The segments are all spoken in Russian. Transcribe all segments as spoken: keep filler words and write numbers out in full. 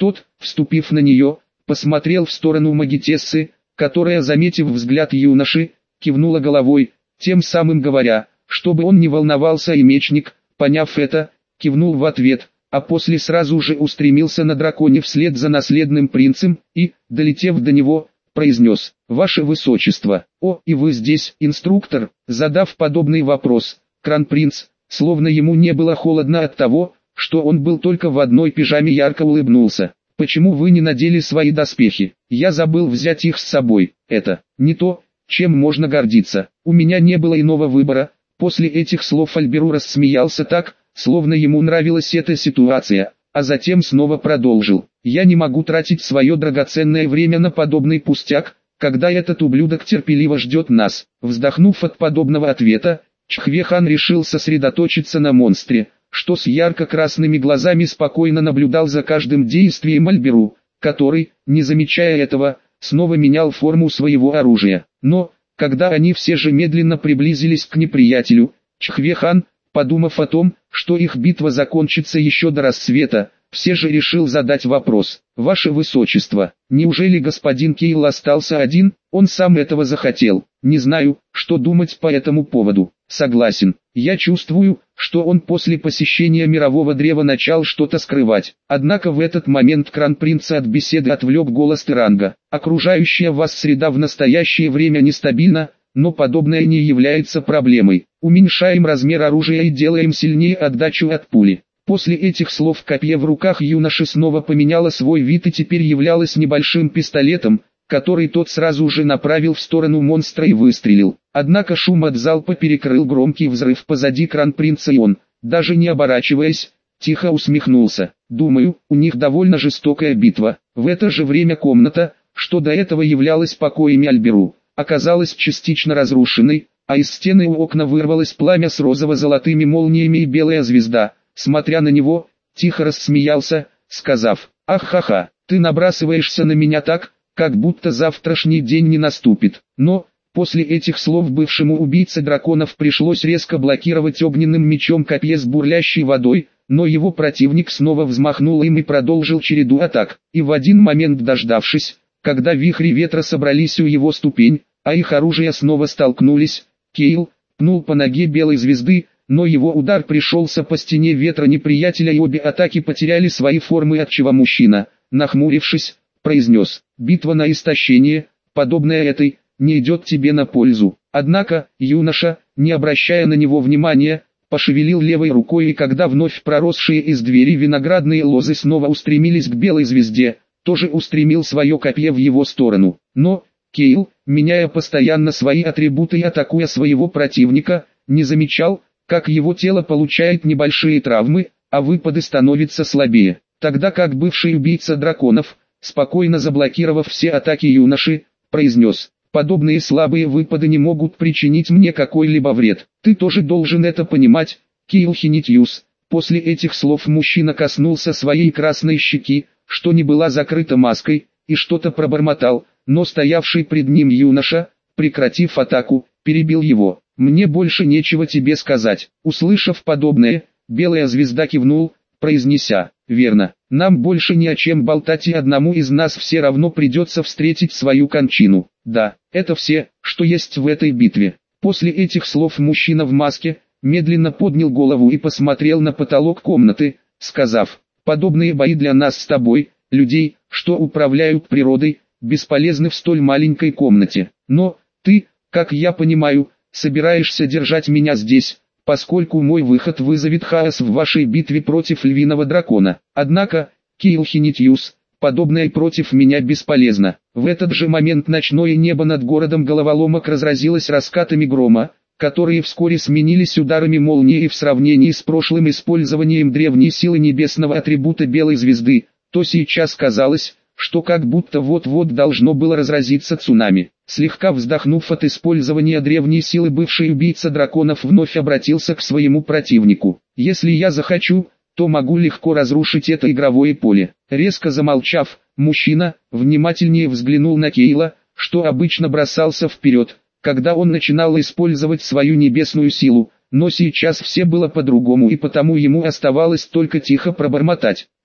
Тот, вступив на нее, посмотрел в сторону магитессы, которая, заметив взгляд юноши, кивнула головой, тем самым говоря, чтобы он не волновался, и мечник, поняв это, кивнул в ответ, а после сразу же устремился на драконе вслед за наследным принцем и, долетев до него, произнес: «Ваше Высочество, о, и вы здесь, инструктор?» Задав подобный вопрос, Кронпринц, словно ему не было холодно от того, что он был только в одной пижаме, ярко улыбнулся. «Почему вы не надели свои доспехи? Я забыл взять их с собой. Это не то, чем можно гордиться. У меня не было иного выбора». После этих слов Альберу рассмеялся так, словно ему нравилась эта ситуация, а затем снова продолжил: «Я не могу тратить свое драгоценное время на подобный пустяк, когда этот ублюдок терпеливо ждет нас». Вздохнув от подобного ответа, Чхве-хан решил сосредоточиться на монстре, что с ярко-красными глазами спокойно наблюдал за каждым действием Альберу, который, не замечая этого, снова менял форму своего оружия. Но, когда они все же медленно приблизились к неприятелю, Чхве-хан, подумав о том, что их битва закончится еще до рассвета, все же решил задать вопрос: «Ваше Высочество, неужели господин Кейл остался один? Он сам этого захотел. Не знаю, что думать по этому поводу. Согласен, я чувствую, что он после посещения мирового древа начал что-то скрывать». Однако в этот момент Кронпринца от беседы отвлек голос Теранга: «Окружающая вас среда в настоящее время нестабильна, но подобное не является проблемой. Уменьшаем размер оружия и делаем сильнее отдачу от пули». После этих слов копье в руках юноши снова поменяло свой вид и теперь являлось небольшим пистолетом, который тот сразу же направил в сторону монстра и выстрелил. Однако шум от залпа перекрыл громкий взрыв позади Кронпринца, и он, даже не оборачиваясь, тихо усмехнулся. «Думаю, у них довольно жестокая битва». В это же время комната, что до этого являлась покоями Альберу, оказалась частично разрушенной, а из стены у окна вырвалось пламя с розово-золотыми молниями, и белая звезда, смотря на него, тихо рассмеялся, сказав: «Ах-ха-ха, ты набрасываешься на меня так, как будто завтрашний день не наступит». Но, после этих слов бывшему убийце драконов пришлось резко блокировать огненным мечом копье с бурлящей водой, но его противник снова взмахнул им и продолжил череду атак. И в один момент, дождавшись, когда вихри ветра собрались у его ступень, а их оружия снова столкнулись, Кейл пнул по ноге белой звезды, но его удар пришелся по стене ветра неприятеля, и обе атаки потеряли свои формы, отчего мужчина, нахмурившись, произнес: «Битва на истощение, подобная этой, не идет тебе на пользу». Однако, юноша, не обращая на него внимания, пошевелил левой рукой, и когда вновь проросшие из двери виноградные лозы снова устремились к белой звезде, тоже устремил свое копье в его сторону. Но Кейл, меняя постоянно свои атрибуты и атакуя своего противника, не замечал, как его тело получает небольшие травмы, а выпады становятся слабее. Тогда как бывший убийца драконов, спокойно заблокировав все атаки юноши, произнес: «Подобные слабые выпады не могут причинить мне какой-либо вред. Ты тоже должен это понимать, Кейл Хинитьюс». После этих слов мужчина коснулся своей красной щеки, что не была закрыта маской, и что-то пробормотал, но стоявший пред ним юноша, прекратив атаку, перебил его: «Мне больше нечего тебе сказать». Услышав подобное, белая звезда кивнул, произнеся: «Верно, нам больше не о чем болтать, и одному из нас все равно придется встретить свою кончину. Да, это все, что есть в этой битве». После этих слов мужчина в маске медленно поднял голову и посмотрел на потолок комнаты, сказав: «Подобные бои для нас с тобой, людей, что управляют природой, бесполезны в столь маленькой комнате. Но ты, как я понимаю, собираешься держать меня здесь, поскольку мой выход вызовет хаос в вашей битве против львиного дракона. Однако, Кейл Хинитьюс, подобное против меня бесполезно». В этот же момент ночное небо над городом головоломок разразилось раскатами грома, которые вскоре сменились ударами молнии, и в сравнении с прошлым использованием древней силы небесного атрибута белой звезды, то сейчас казалось, что как будто вот-вот должно было разразиться цунами. Слегка вздохнув от использования древней силы, бывший убийца драконов вновь обратился к своему противнику: «Если я захочу, то могу легко разрушить это игровое поле». Резко замолчав, мужчина внимательнее взглянул на Кейла, что обычно бросался вперед, когда он начинал использовать свою небесную силу, но сейчас все было по-другому, и потому ему оставалось только тихо пробормотать: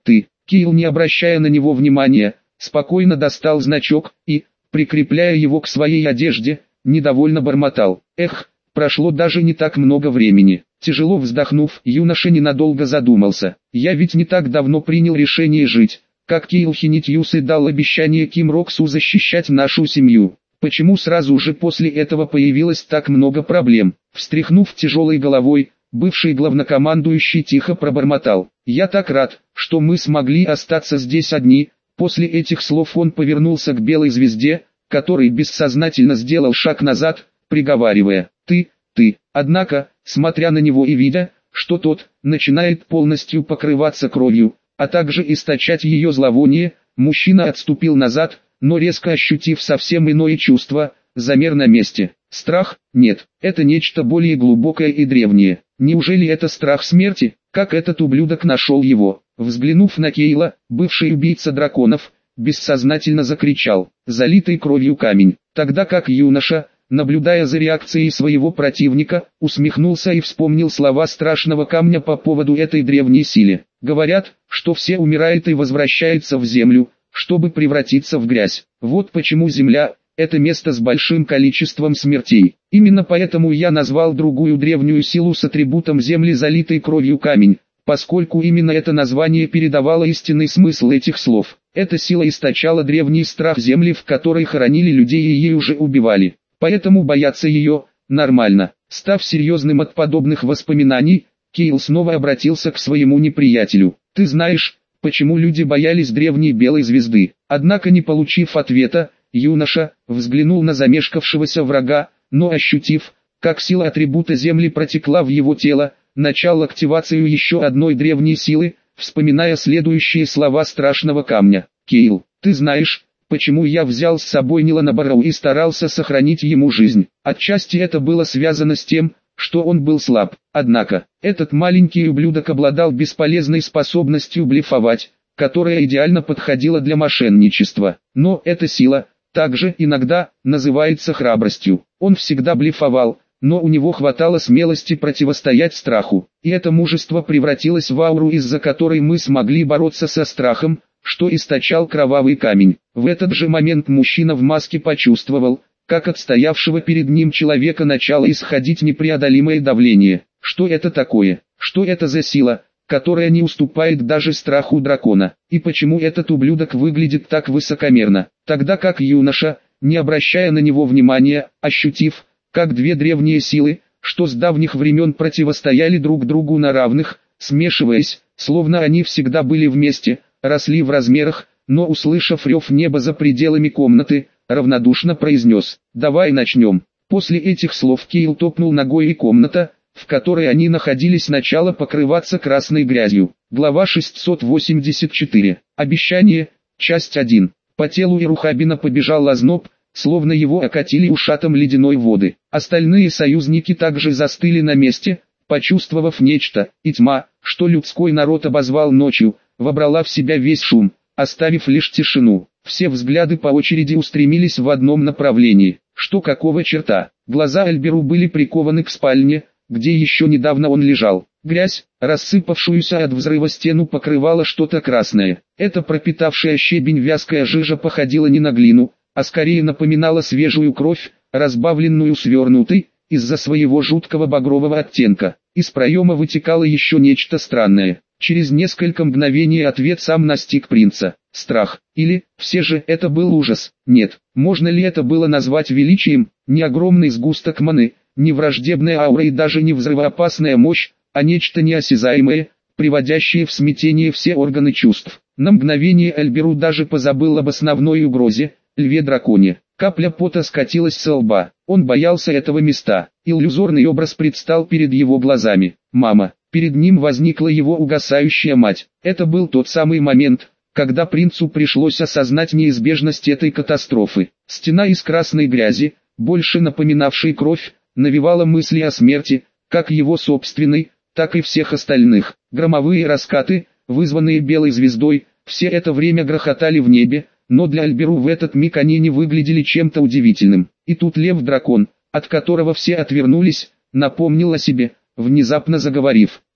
ты». Киил, не обращая на него внимания, спокойно достал значок и, прикрепляя его к своей одежде, недовольно бормотал. Эх, прошло даже не так много времени. Тяжело вздохнув, юноша ненадолго задумался. Я ведь не так давно принял решение жить, как Киил Хинитьюс и дал обещание Ким Роксу защищать нашу семью. Почему сразу же после этого появилось так много проблем? Встряхнув тяжелой головой, бывший главнокомандующий тихо пробормотал. Я так рад, что мы смогли остаться здесь одни. После этих слов он повернулся к белой звезде, который бессознательно сделал шаг назад, приговаривая: «Ты, ты». Однако, смотря на него и видя, что тот начинает полностью покрываться кровью, а также источать ее зловоние, мужчина отступил назад, но резко ощутив совсем иное чувство, замер на месте. Страх? Нет, это нечто более глубокое и древнее. Неужели это страх смерти? Как этот ублюдок нашел его? Взглянув на Кейла, бывший убийца драконов, бессознательно закричал: «Залитый кровью камень», тогда как юноша, наблюдая за реакцией своего противника, усмехнулся и вспомнил слова страшного камня по поводу этой древней силы. Говорят, что все умирают и возвращаются в землю, чтобы превратиться в грязь. Вот почему земля – это место с большим количеством смертей. Именно поэтому я назвал другую древнюю силу с атрибутом земли залитой кровью камень, поскольку именно это название передавало истинный смысл этих слов. Эта сила источала древний страх земли, в которой хоронили людей и ей уже убивали. Поэтому бояться ее – нормально. Став серьезным от подобных воспоминаний, Кейл снова обратился к своему неприятелю. «Ты знаешь, почему люди боялись древней белой звезды?» Однако, не получив ответа, юноша взглянул на замешкавшегося врага, но ощутив, как сила атрибута земли протекла в его тело, начал активацию еще одной древней силы, вспоминая следующие слова страшного камня. «Кейл, ты знаешь, почему я взял с собой Нилана Барроу и старался сохранить ему жизнь? Отчасти это было связано с тем, что он был слаб. Однако, этот маленький ублюдок обладал бесполезной способностью блефовать, которая идеально подходила для мошенничества. Но эта сила также иногда называется храбростью. Он всегда блефовал, но у него хватало смелости противостоять страху. И это мужество превратилось в ауру, из-за которой мы смогли бороться со страхом, что источал кровавый камень. В этот же момент мужчина в маске почувствовал, как от стоявшего перед ним человека начало исходить непреодолимое давление. Что это такое? Что это за сила, которая не уступает даже страху дракона? И почему этот ублюдок выглядит так высокомерно? Тогда как юноша, не обращая на него внимания, ощутив, как две древние силы, что с давних времен противостояли друг другу на равных, смешиваясь, словно они всегда были вместе, росли в размерах, но, услышав рев неба за пределами комнаты, равнодушно произнес: «Давай начнем». После этих слов Кейл топнул ногой, и комната, в которой они находились, начала покрываться красной грязью. Глава шестьсот восемьдесят четыре. Обещание. Часть один. По телу Ирухабина побежал озноб, словно его окатили ушатом ледяной воды. Остальные союзники также застыли на месте, почувствовав нечто, и тьма, что людской народ обозвал ночью, вобрала в себя весь шум, оставив лишь тишину. Все взгляды по очереди устремились в одном направлении. Что какого черта? Глаза Альберу были прикованы к спальне, где еще недавно он лежал. Грязь, рассыпавшуюся от взрыва стену, покрывала что-то красное. Эта пропитавшая щебень вязкая жижа походила не на глину, а скорее напоминала свежую кровь, разбавленную свернутой, из-за своего жуткого багрового оттенка. Из проема вытекало еще нечто странное. Через несколько мгновений ответ сам настиг принца. Страх. Или, все же, это был ужас. Нет, можно ли это было назвать величием? Не огромный сгусток маны, не враждебная аура и даже не взрывоопасная мощь, а нечто неосязаемое, приводящее в смятение все органы чувств. На мгновение Альберу даже позабыл об основной угрозе – льве-драконе. Капля пота скатилась со лба. Он боялся этого места. Иллюзорный образ предстал перед его глазами. Мама. Перед ним возникла его угасающая мать. Это был тот самый момент, когда принцу пришлось осознать неизбежность этой катастрофы. Стена из красной грязи, больше напоминавшей кровь, навевала мысли о смерти, как его собственной, так и всех остальных. Громовые раскаты, вызванные белой звездой, все это время грохотали в небе, но для Альберу в этот миг они не выглядели чем-то удивительным. И тут лев-дракон, от которого все отвернулись, напомнил о себе, внезапно заговорив.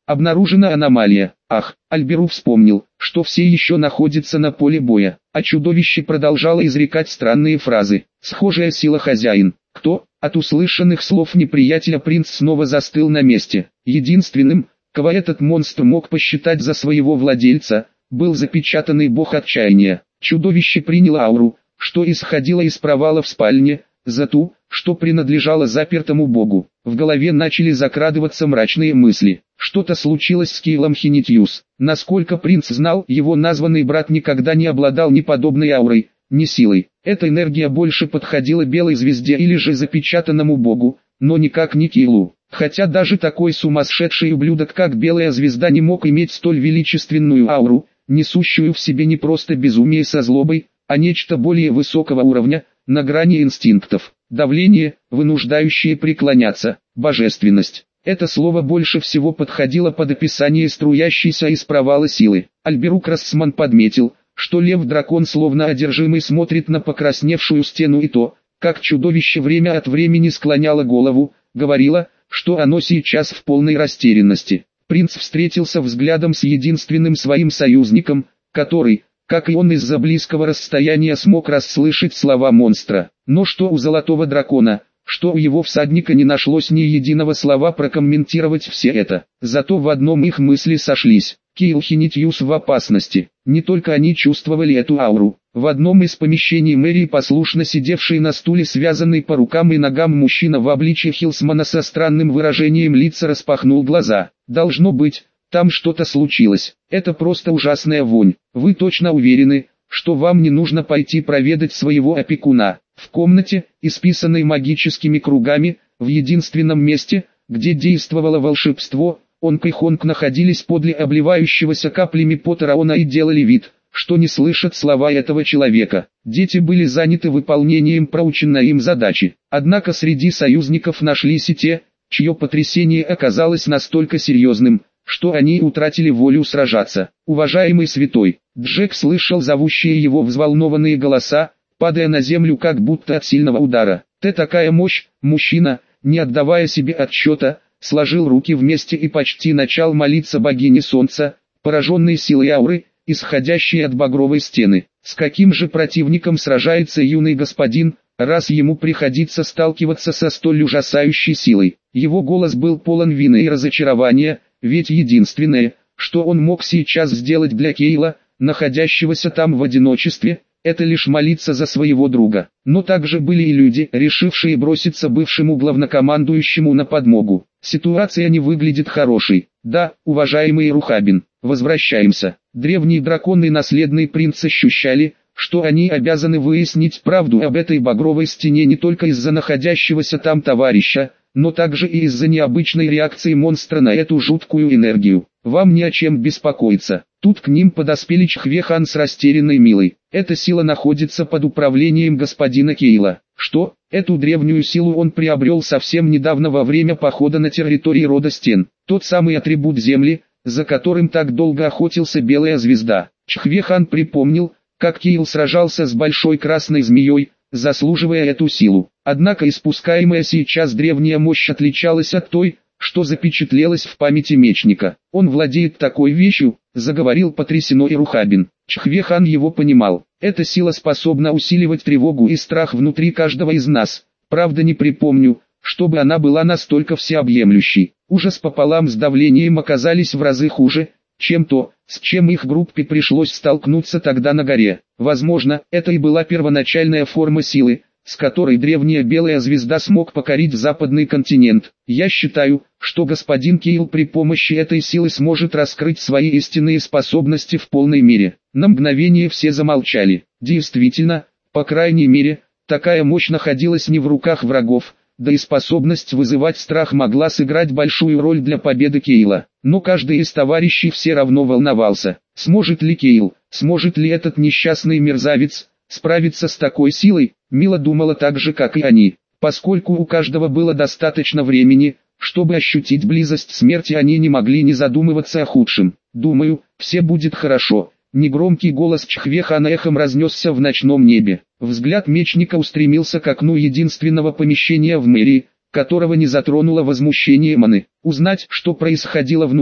Обнаружена аномалия. Ах, Альберу вспомнил, что все еще находятся на поле боя, а чудовище продолжало изрекать странные фразы. Схожая сила хозяин. Кто? От услышанных слов неприятеля принц снова застыл на месте. Единственным, кого этот монстр мог посчитать за своего владельца, был запечатанный бог отчаяния. Чудовище приняло ауру, что исходило из провала в спальне, за ту, что принадлежало запертому богу. В голове начали закрадываться мрачные мысли. Что-то случилось с Кейлом Хинитьюс. Насколько принц знал, его названный брат никогда не обладал ни подобной аурой, ни силой. Эта энергия больше подходила белой звезде или же запечатанному богу, но никак не Кейлу. Хотя даже такой сумасшедший ублюдок, как белая звезда, не мог иметь столь величественную ауру, несущую в себе не просто безумие со злобой, а нечто более высокого уровня, на грани инстинктов. Давление, вынуждающее преклоняться, божественность. Это слово больше всего подходило под описание струящейся из провала силы. Альберук Рассман подметил, что лев-дракон словно одержимый смотрит на покрасневшую стену, и то, как чудовище время от времени склоняло голову, говорило, что оно сейчас в полной растерянности. Принц встретился взглядом с единственным своим союзником, который, как и он, из-за близкого расстояния смог расслышать слова монстра. Но что у золотого дракона, что у его всадника не нашлось ни единого слова прокомментировать все это. Зато в одном их мысли сошлись. Кейл Хинитьюс в опасности. Не только они чувствовали эту ауру. В одном из помещений мэрии послушно сидевший на стуле, связанный по рукам и ногам мужчина в обличье Хилсмана со странным выражением лица распахнул глаза. Должно быть, там что-то случилось. Это просто ужасная вонь. Вы точно уверены, что вам не нужно пойти проведать своего опекуна? В комнате, исписанной магическими кругами, в единственном месте, где действовало волшебство, Онг и Хонг находились подле обливающегося каплями пота Раона и делали вид, что не слышат слова этого человека. Дети были заняты выполнением проученной им задачи. Однако среди союзников нашлись и те, чье потрясение оказалось настолько серьезным, что они утратили волю сражаться. Уважаемый святой, Джек слышал зовущие его взволнованные голоса, падая на землю как будто от сильного удара. «Ты такая мощь!» Мужчина, не отдавая себе отчета, сложил руки вместе и почти начал молиться богине солнца, пораженной силой ауры, исходящей от багровой стены. С каким же противником сражается юный господин, раз ему приходится сталкиваться со столь ужасающей силой? Его голос был полон вины и разочарования, ведь единственное, что он мог сейчас сделать для Кейла, находящегося там в одиночестве, это лишь молиться за своего друга. Но также были и люди, решившие броситься бывшему главнокомандующему на подмогу. Ситуация не выглядит хорошей. Да, уважаемый Рухабин, возвращаемся. Древние драконы и наследный принц ощущали, что они обязаны выяснить правду об этой багровой стене не только из-за находящегося там товарища, но также и из-за необычной реакции монстра на эту жуткую энергию. Вам не о чем беспокоиться. Тут к ним подоспели Чхвехан с растерянной Милой. Эта сила находится под управлением господина Кейла. Что? Эту древнюю силу он приобрел совсем недавно во время похода на территории рода Стен. Тот самый атрибут земли, за которым так долго охотился Белая Звезда. Чхвехан припомнил, как Кейл сражался с большой красной змеей, заслуживая эту силу. Однако испускаемая сейчас древняя мощь отличалась от той, что запечатлелось в памяти мечника. Он владеет такой вещью, заговорил потрясенно и Рухабин. Чхвехан его понимал. Эта сила способна усиливать тревогу и страх внутри каждого из нас. Правда, не припомню, чтобы она была настолько всеобъемлющей. Ужас пополам с давлением оказались в разы хуже, чем то, с чем их группе пришлось столкнуться тогда на горе. Возможно, это и была первоначальная форма силы, с которой древняя Белая Звезда смог покорить западный континент. Я считаю, что господин Кейл при помощи этой силы сможет раскрыть свои истинные способности в полной мере. На мгновение все замолчали. Действительно, по крайней мере, такая мощь находилась не в руках врагов, да и способность вызывать страх могла сыграть большую роль для победы Кейла. Но каждый из товарищей все равно волновался. Сможет ли Кейл, сможет ли этот несчастный мерзавец справиться с такой силой? Мила думала так же, как и они. Поскольку у каждого было достаточно времени, чтобы ощутить близость смерти, они не могли не задумываться о худшем. «Думаю, все будет хорошо». Негромкий голос Чхвехана эхом разнесся в ночном небе. Взгляд мечника устремился к окну единственного помещения в мэрии, которого не затронуло возмущение Маны. Узнать, что происходило внутри,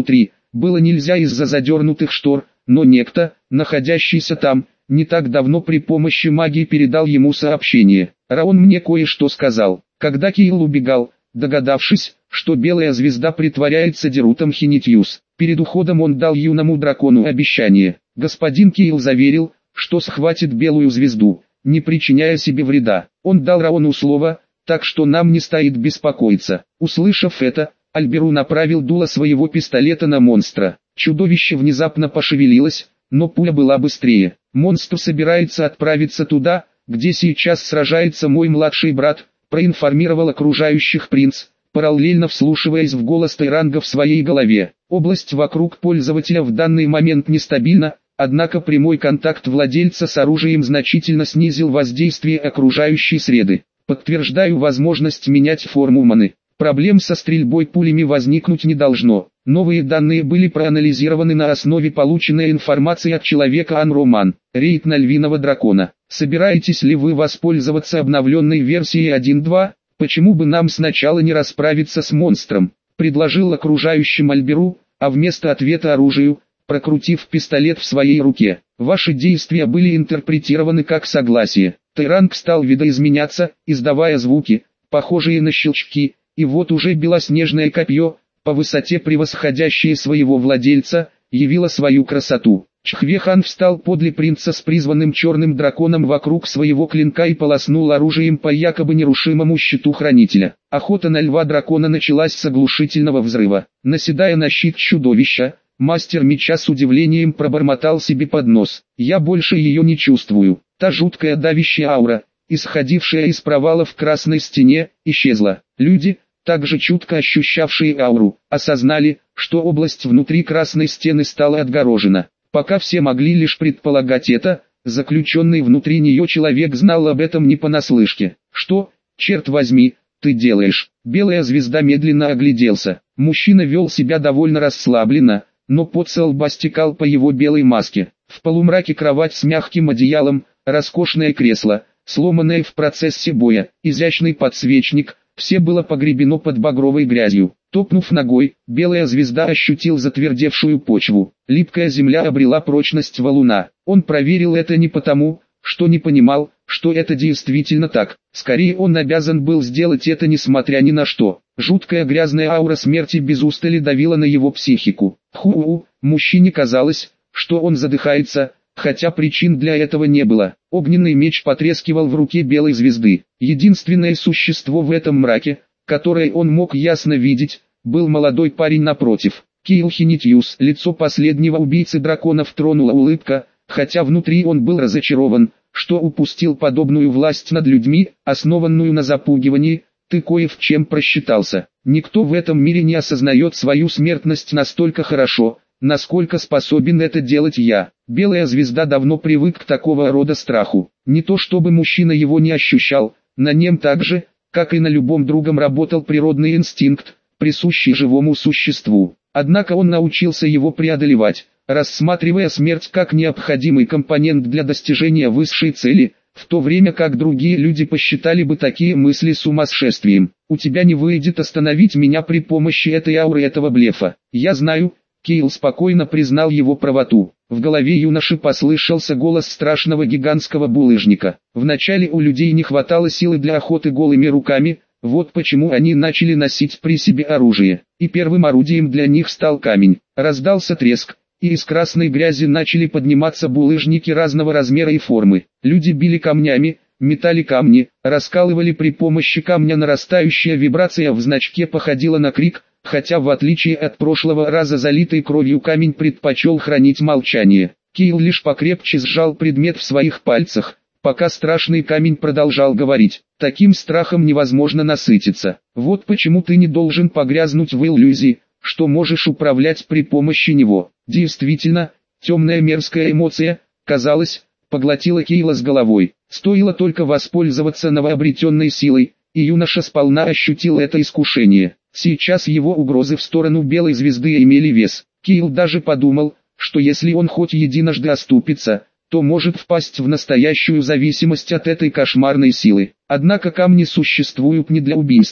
было нельзя из-за задернутых штор, но некто, находящийся там, не так давно при помощи магии передал ему сообщение. Раон мне кое-что сказал. Когда Киил убегал, догадавшись, что белая звезда притворяется Дерутом Хинитьюс, перед уходом он дал юному дракону обещание. Господин Киил заверил, что схватит белую звезду, не причиняя себе вреда. Он дал Раону слово, так что нам не стоит беспокоиться. Услышав это, Альберу направил дуло своего пистолета на монстра. Чудовище внезапно пошевелилось, но пуля была быстрее. Монстр собирается отправиться туда, где сейчас сражается мой младший брат, проинформировал окружающих принц, параллельно вслушиваясь в голос Тайранга в своей голове. Область вокруг пользователя в данный момент нестабильна, однако прямой контакт владельца с оружием значительно снизил воздействие окружающей среды. Подтверждаю возможность менять форму маны. Проблем со стрельбой пулями возникнуть не должно. Новые данные были проанализированы на основе полученной информации от человека Анроман. Рейд на львиного дракона. Собираетесь ли вы воспользоваться обновленной версией один точка два? Почему бы нам сначала не расправиться с монстром? Предложил окружающим Альберу, а вместо ответа оружию, прокрутив пистолет в своей руке. Ваши действия были интерпретированы как согласие. Тайранг стал видоизменяться, издавая звуки, похожие на щелчки, и вот уже белоснежное копье, по высоте превосходящее своего владельца, явило свою красоту. Чхвехан встал подле принца с призванным черным драконом вокруг своего клинка и полоснул оружием по якобы нерушимому щиту хранителя. Охота на льва-дракона началась с оглушительного взрыва. Наседая на щит чудовища, мастер меча с удивлением пробормотал себе под нос. «Я больше ее не чувствую». Та жуткая давящая аура, исходившая из провала в красной стене, исчезла. Люди, также чутко ощущавшие ауру, осознали, что область внутри красной стены стала отгорожена. Пока все могли лишь предполагать это, заключенный внутри нее человек знал об этом не понаслышке. «Что, черт возьми, ты делаешь?» Белая звезда медленно огляделся. Мужчина вел себя довольно расслабленно, но пот со лба стекал по его белой маске. В полумраке кровать с мягким одеялом, роскошное кресло, сломанное в процессе боя, изящный подсвечник, все было погребено под багровой грязью. Топнув ногой, белая звезда ощутил затвердевшую почву. Липкая земля обрела прочность валуна. Он проверил это не потому, что не понимал, что это действительно так. Скорее он обязан был сделать это несмотря ни на что. Жуткая грязная аура смерти без устали давила на его психику. Ху-у, мужчине казалось, что он задыхается, хотя причин для этого не было. Огненный меч потрескивал в руке белой звезды. Единственное существо в этом мраке, которое он мог ясно видеть, был молодой парень напротив. Киил Хинитьюс. Лицо последнего убийцы драконов тронула улыбка, хотя внутри он был разочарован, что упустил подобную власть над людьми, основанную на запугивании. Ты кое в чем просчитался. Никто в этом мире не осознает свою смертность настолько хорошо, насколько способен это делать я. Белая звезда давно привык к такого рода страху. Не то чтобы мужчина его не ощущал, на нем так же, как и на любом другом, работал природный инстинкт, присущий живому существу. Однако он научился его преодолевать, рассматривая смерть как необходимый компонент для достижения высшей цели, в то время как другие люди посчитали бы такие мысли сумасшествием. У тебя не выйдет остановить меня при помощи этой ауры, этого блефа. Я знаю. Киил спокойно признал его правоту. В голове юноши послышался голос страшного гигантского булыжника. Вначале у людей не хватало силы для охоты голыми руками, вот почему они начали носить при себе оружие. И первым орудием для них стал камень. Раздался треск, и из красной грязи начали подниматься булыжники разного размера и формы. Люди били камнями, метали камни, раскалывали при помощи камня. Нарастающая вибрация в значке походила на крик, хотя в отличие от прошлого раза залитый кровью камень предпочел хранить молчание. Киил лишь покрепче сжал предмет в своих пальцах, пока страшный камень продолжал говорить. Таким страхом невозможно насытиться. Вот почему ты не должен погрязнуть в иллюзии, что можешь управлять при помощи него. Действительно, темная мерзкая эмоция, казалось, поглотила Киила с головой. Стоило только воспользоваться новообретенной силой, и юноша сполна ощутил это искушение. Сейчас его угрозы в сторону белой звезды имели вес. Киил даже подумал, что если он хоть единожды оступится, то может впасть в настоящую зависимость от этой кошмарной силы. Однако камни существуют не для убийства.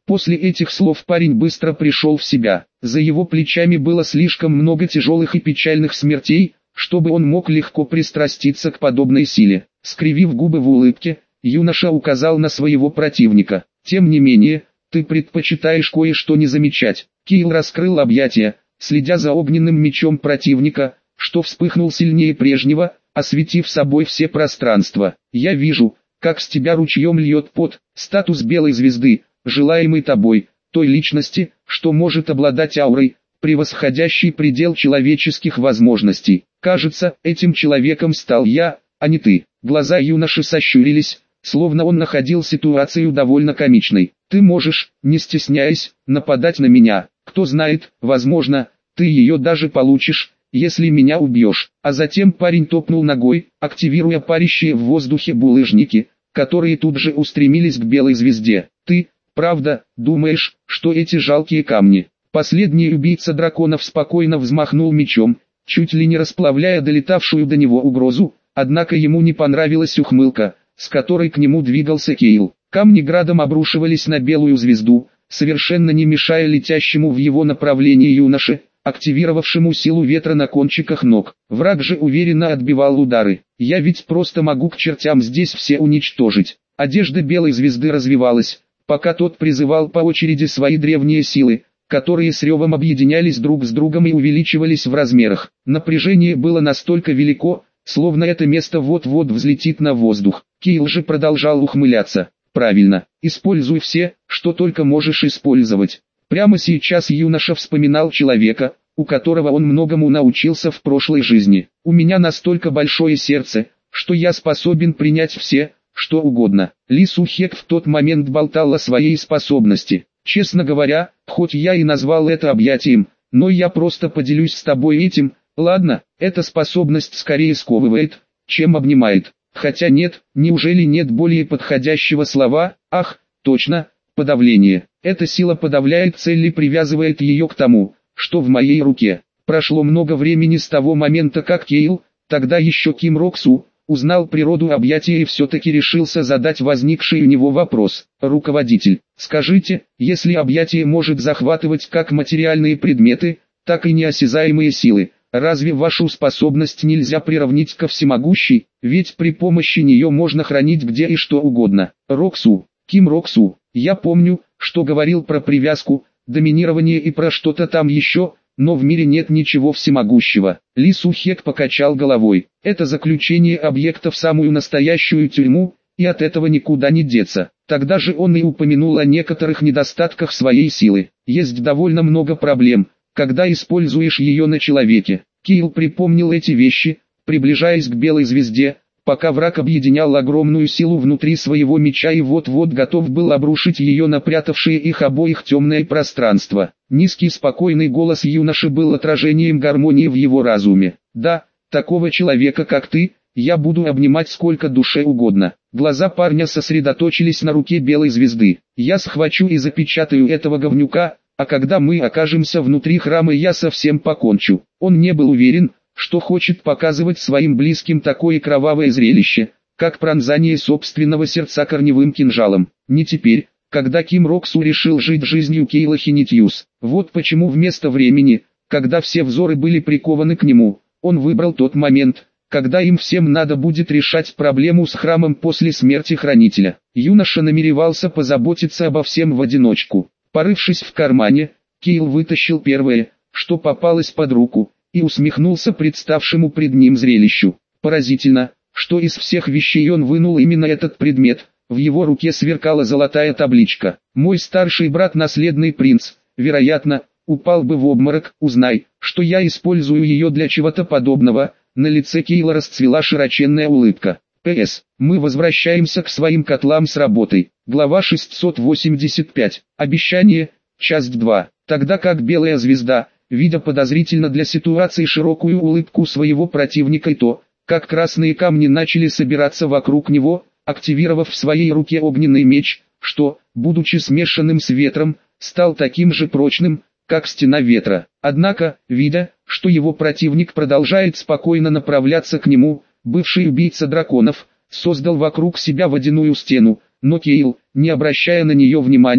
После этих слов парень быстро пришел в себя. За его плечами было слишком много тяжелых и печальных смертей, чтобы он мог легко пристраститься к подобной силе. Скривив губы в улыбке, юноша указал на своего противника. «Тем не менее, ты предпочитаешь кое-что не замечать». Киил раскрыл объятия, следя за огненным мечом противника, что вспыхнул сильнее прежнего, осветив собой все пространства. «Я вижу, как с тебя ручьем льет пот. Статус белой звезды, желаемый тобой, той личности, что может обладать аурой, превосходящей предел человеческих возможностей. Кажется, этим человеком стал я, а не ты». Глаза юноши сощурились, словно он находил ситуацию довольно комичной. «Ты можешь, не стесняясь, нападать на меня. Кто знает, возможно, ты ее даже получишь, если меня убьешь». А затем парень топнул ногой, активируя парящие в воздухе булыжники, которые тут же устремились к белой звезде. «Ты, правда, думаешь, что эти жалкие камни?» Последний убийца драконов спокойно взмахнул мечом, чуть ли не расплавляя долетавшую до него угрозу, однако ему не понравилась ухмылка, с которой к нему двигался Киил. Камни градом обрушивались на белую звезду, совершенно не мешая летящему в его направлении юноше, активировавшему силу ветра на кончиках ног. Враг же уверенно отбивал удары. «Я ведь просто могу к чертям здесь все уничтожить». Одежда белой звезды развивалась, пока тот призывал по очереди свои древние силы, которые с ревом объединялись друг с другом и увеличивались в размерах. Напряжение было настолько велико, словно это место вот-вот взлетит на воздух. Киил же продолжал ухмыляться. «Правильно, используй все, что только можешь использовать». Прямо сейчас юноша вспоминал человека, у которого он многому научился в прошлой жизни. «У меня настолько большое сердце, что я способен принять все, что угодно». Ли Сухек в тот момент болтал о своей способности. «Честно говоря, хоть я и назвал это объятием, но я просто поделюсь с тобой этим. Ладно, эта способность скорее сковывает, чем обнимает. Хотя нет, неужели нет более подходящего слова? Ах, точно, подавление. Эта сила подавляет цель и привязывает ее к тому, что в моей руке». Прошло много времени с того момента, как Киил, тогда еще Ким Роксу, узнал природу объятия и все-таки решился задать возникший у него вопрос. «Руководитель, скажите, если объятие может захватывать как материальные предметы, так и неосязаемые силы, разве вашу способность нельзя приравнить ко всемогущей, ведь при помощи нее можно хранить где и что угодно?» «Роксу, Ким Роксу, я помню, что говорил про привязку, доминирование и про что-то там еще, но в мире нет ничего всемогущего». Ли Сухек покачал головой. «Это заключение объекта в самую настоящую тюрьму, и от этого никуда не деться». Тогда же он и упомянул о некоторых недостатках своей силы. «Есть довольно много проблем, когда используешь ее на человеке». Киил припомнил эти вещи, приближаясь к белой звезде, пока враг объединял огромную силу внутри своего меча и вот-вот готов был обрушить ее на прятавшие их обоих темное пространство. Низкий спокойный голос юноши был отражением гармонии в его разуме. «Да, такого человека как ты, я буду обнимать сколько душе угодно». Глаза парня сосредоточились на руке белой звезды. «Я схвачу и запечатаю этого говнюка, а когда мы окажемся внутри храма, я совсем покончу». Он не был уверен, что хочет показывать своим близким такое кровавое зрелище, как пронзание собственного сердца корневым кинжалом. Не теперь, когда Ким Роксу решил жить жизнью Кейла Хинитьюс. Вот почему вместо времени, когда все взоры были прикованы к нему, он выбрал тот момент, когда им всем надо будет решать проблему с храмом после смерти хранителя. Юноша намеревался позаботиться обо всем в одиночку. Порывшись в кармане, Кейл вытащил первое, что попалось под руку, и усмехнулся представшему пред ним зрелищу. Поразительно, что из всех вещей он вынул именно этот предмет. В его руке сверкала золотая табличка. «Мой старший брат, наследный принц, вероятно, упал бы в обморок, узнай, что я использую ее для чего-то подобного». На лице Кейла расцвела широченная улыбка. П С. Мы возвращаемся к своим котлам с работой. Глава шестьсот восемьдесят пять. Обещание. Часть два. Тогда как белая звезда, видя подозрительно для ситуации широкую улыбку своего противника и то, как красные камни начали собираться вокруг него, активировав в своей руке огненный меч, что, будучи смешанным с ветром, стал таким же прочным, как стена ветра. Однако, видя, что его противник продолжает спокойно направляться к нему, бывший убийца драконов, создал вокруг себя водяную стену, но Кейл, не обращая на нее внимания,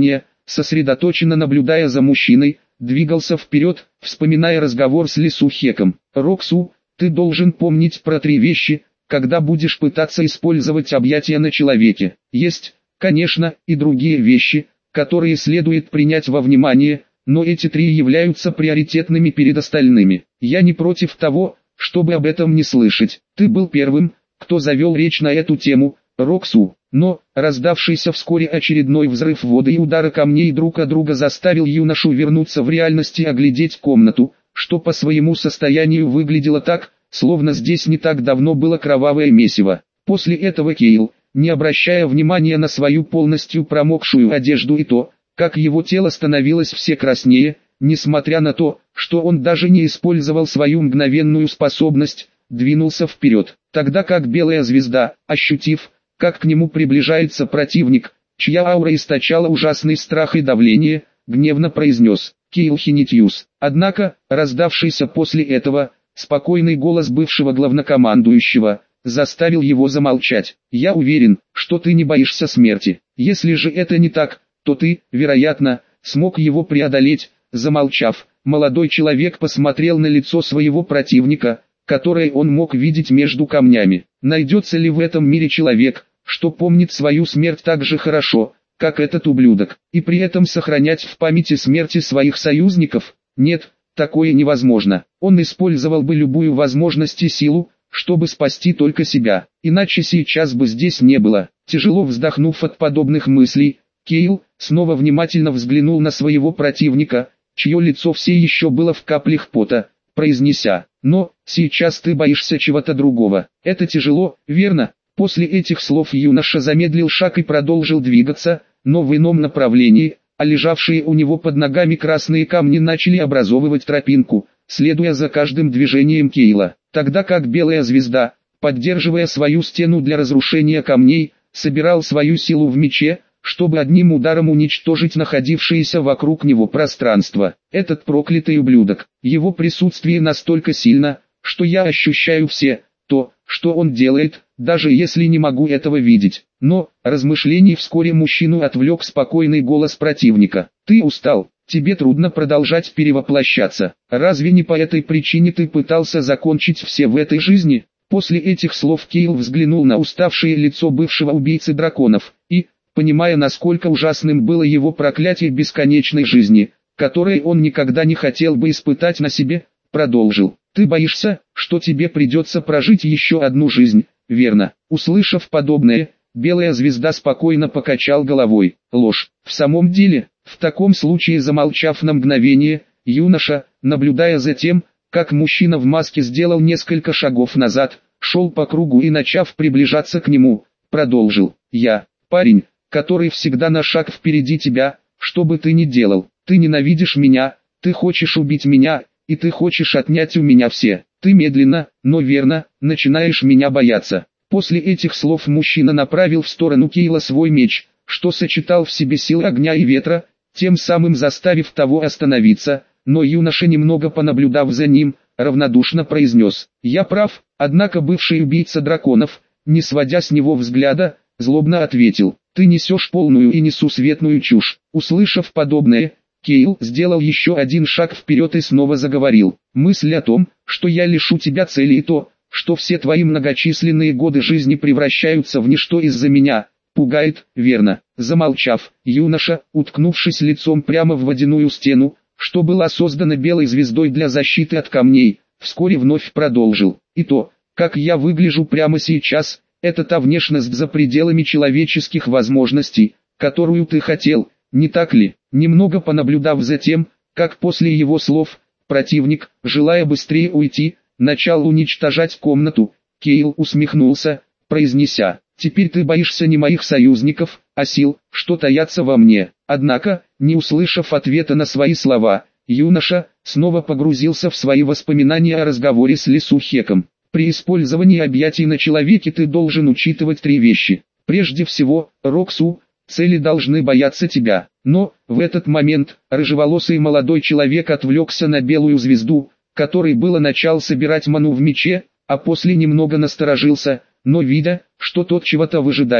сосредоточенно наблюдая за мужчиной, двигался вперед, вспоминая разговор с Ли Сухеком. «Роксу, ты должен помнить про три вещи, когда будешь пытаться использовать объятия на человеке. Есть, конечно, и другие вещи, которые следует принять во внимание, но эти три являются приоритетными перед остальными. Я не против того, чтобы об этом не слышать. Ты был первым, кто завел речь на эту тему, Роксу». Но, раздавшийся вскоре очередной взрыв воды и удары камней друг от друга заставил юношу вернуться в реальность и оглядеть комнату, что по своему состоянию выглядело так, словно здесь не так давно было кровавое месиво. После этого Кейл, не обращая внимания на свою полностью промокшую одежду и то, как его тело становилось все краснее, несмотря на то, что он даже не использовал свою мгновенную способность, двинулся вперед, тогда как Белая Звезда, ощутив, как к нему приближается противник, чья аура источала ужасный страх и давление, гневно произнес: «Кейл Хинитьюс». Однако, раздавшийся после этого, спокойный голос бывшего главнокомандующего, заставил его замолчать. «Я уверен, что ты не боишься смерти. Если же это не так, то ты, вероятно, смог его преодолеть». Замолчав, молодой человек посмотрел на лицо своего противника, которое он мог видеть между камнями. Найдется ли в этом мире человек, что помнит свою смерть так же хорошо, как этот ублюдок, и при этом сохранять в памяти смерти своих союзников? Нет, такое невозможно. Он использовал бы любую возможность и силу, чтобы спасти только себя, иначе сейчас бы здесь не было. Тяжело вздохнув от подобных мыслей, Кейл снова внимательно взглянул на своего противника, чье лицо все еще было в каплях пота, произнеся: «Но, сейчас ты боишься чего-то другого. Это тяжело, верно?» После этих слов юноша замедлил шаг и продолжил двигаться, но в ином направлении, а лежавшие у него под ногами красные камни начали образовывать тропинку, следуя за каждым движением Кейла, тогда как Белая Звезда, поддерживая свою стену для разрушения камней, собирал свою силу в мече, чтобы одним ударом уничтожить находившееся вокруг него пространство. Этот проклятый ублюдок, его присутствие настолько сильно, что я ощущаю все, то, что он делает, даже если не могу этого видеть. Но, размышлений вскоре мужчину отвлек спокойный голос противника. «Ты устал, тебе трудно продолжать перевоплощаться. Разве не по этой причине ты пытался закончить все в этой жизни?» После этих слов Кейл взглянул на уставшее лицо бывшего убийцы драконов, и, понимая, насколько ужасным было его проклятие бесконечной жизни, которое он никогда не хотел бы испытать на себе, продолжил: «Ты боишься, что тебе придется прожить еще одну жизнь, верно?» Услышав подобное, Белая Звезда спокойно покачал головой. «Ложь. В самом деле, в таком случае», замолчав на мгновение, юноша, наблюдая за тем, как мужчина в маске сделал несколько шагов назад, шел по кругу и, начав приближаться к нему, продолжил: «Я, парень, который всегда на шаг впереди тебя, что бы ты ни делал. Ты ненавидишь меня, ты хочешь убить меня, и ты хочешь отнять у меня все. Ты медленно, но верно, начинаешь меня бояться». После этих слов мужчина направил в сторону Кейла свой меч, что сочетал в себе силы огня и ветра, тем самым заставив того остановиться, но юноша, немного понаблюдав за ним, равнодушно произнес: «Я прав». Однако бывший убийца драконов, не сводя с него взгляда, злобно ответил: «Ты несешь полную и несусветную чушь». Услышав подобное, Кейл сделал еще один шаг вперед и снова заговорил: «Мысль о том, что я лишу тебя цели, и то, что все твои многочисленные годы жизни превращаются в ничто из-за меня, пугает, верно?» Замолчав, юноша, уткнувшись лицом прямо в водяную стену, что была создана Белой Звездой для защиты от камней, вскоре вновь продолжил: «И то, как я выгляжу прямо сейчас, это та внешность за пределами человеческих возможностей, которую ты хотел, не так ли?» Немного понаблюдав за тем, как после его слов, противник, желая быстрее уйти, начал уничтожать комнату, Кейл усмехнулся, произнеся: «Теперь ты боишься не моих союзников, а сил, что таятся во мне». Однако, не услышав ответа на свои слова, юноша снова погрузился в свои воспоминания о разговоре с Ли Сухеком. При использовании объятий на человеке ты должен учитывать три вещи. Прежде всего, Роксу, цели должны бояться тебя. Но, в этот момент, рыжеволосый молодой человек отвлекся на Белую Звезду, который было начал собирать ману в мече, а после немного насторожился, но видя, что тот чего-то выжидает,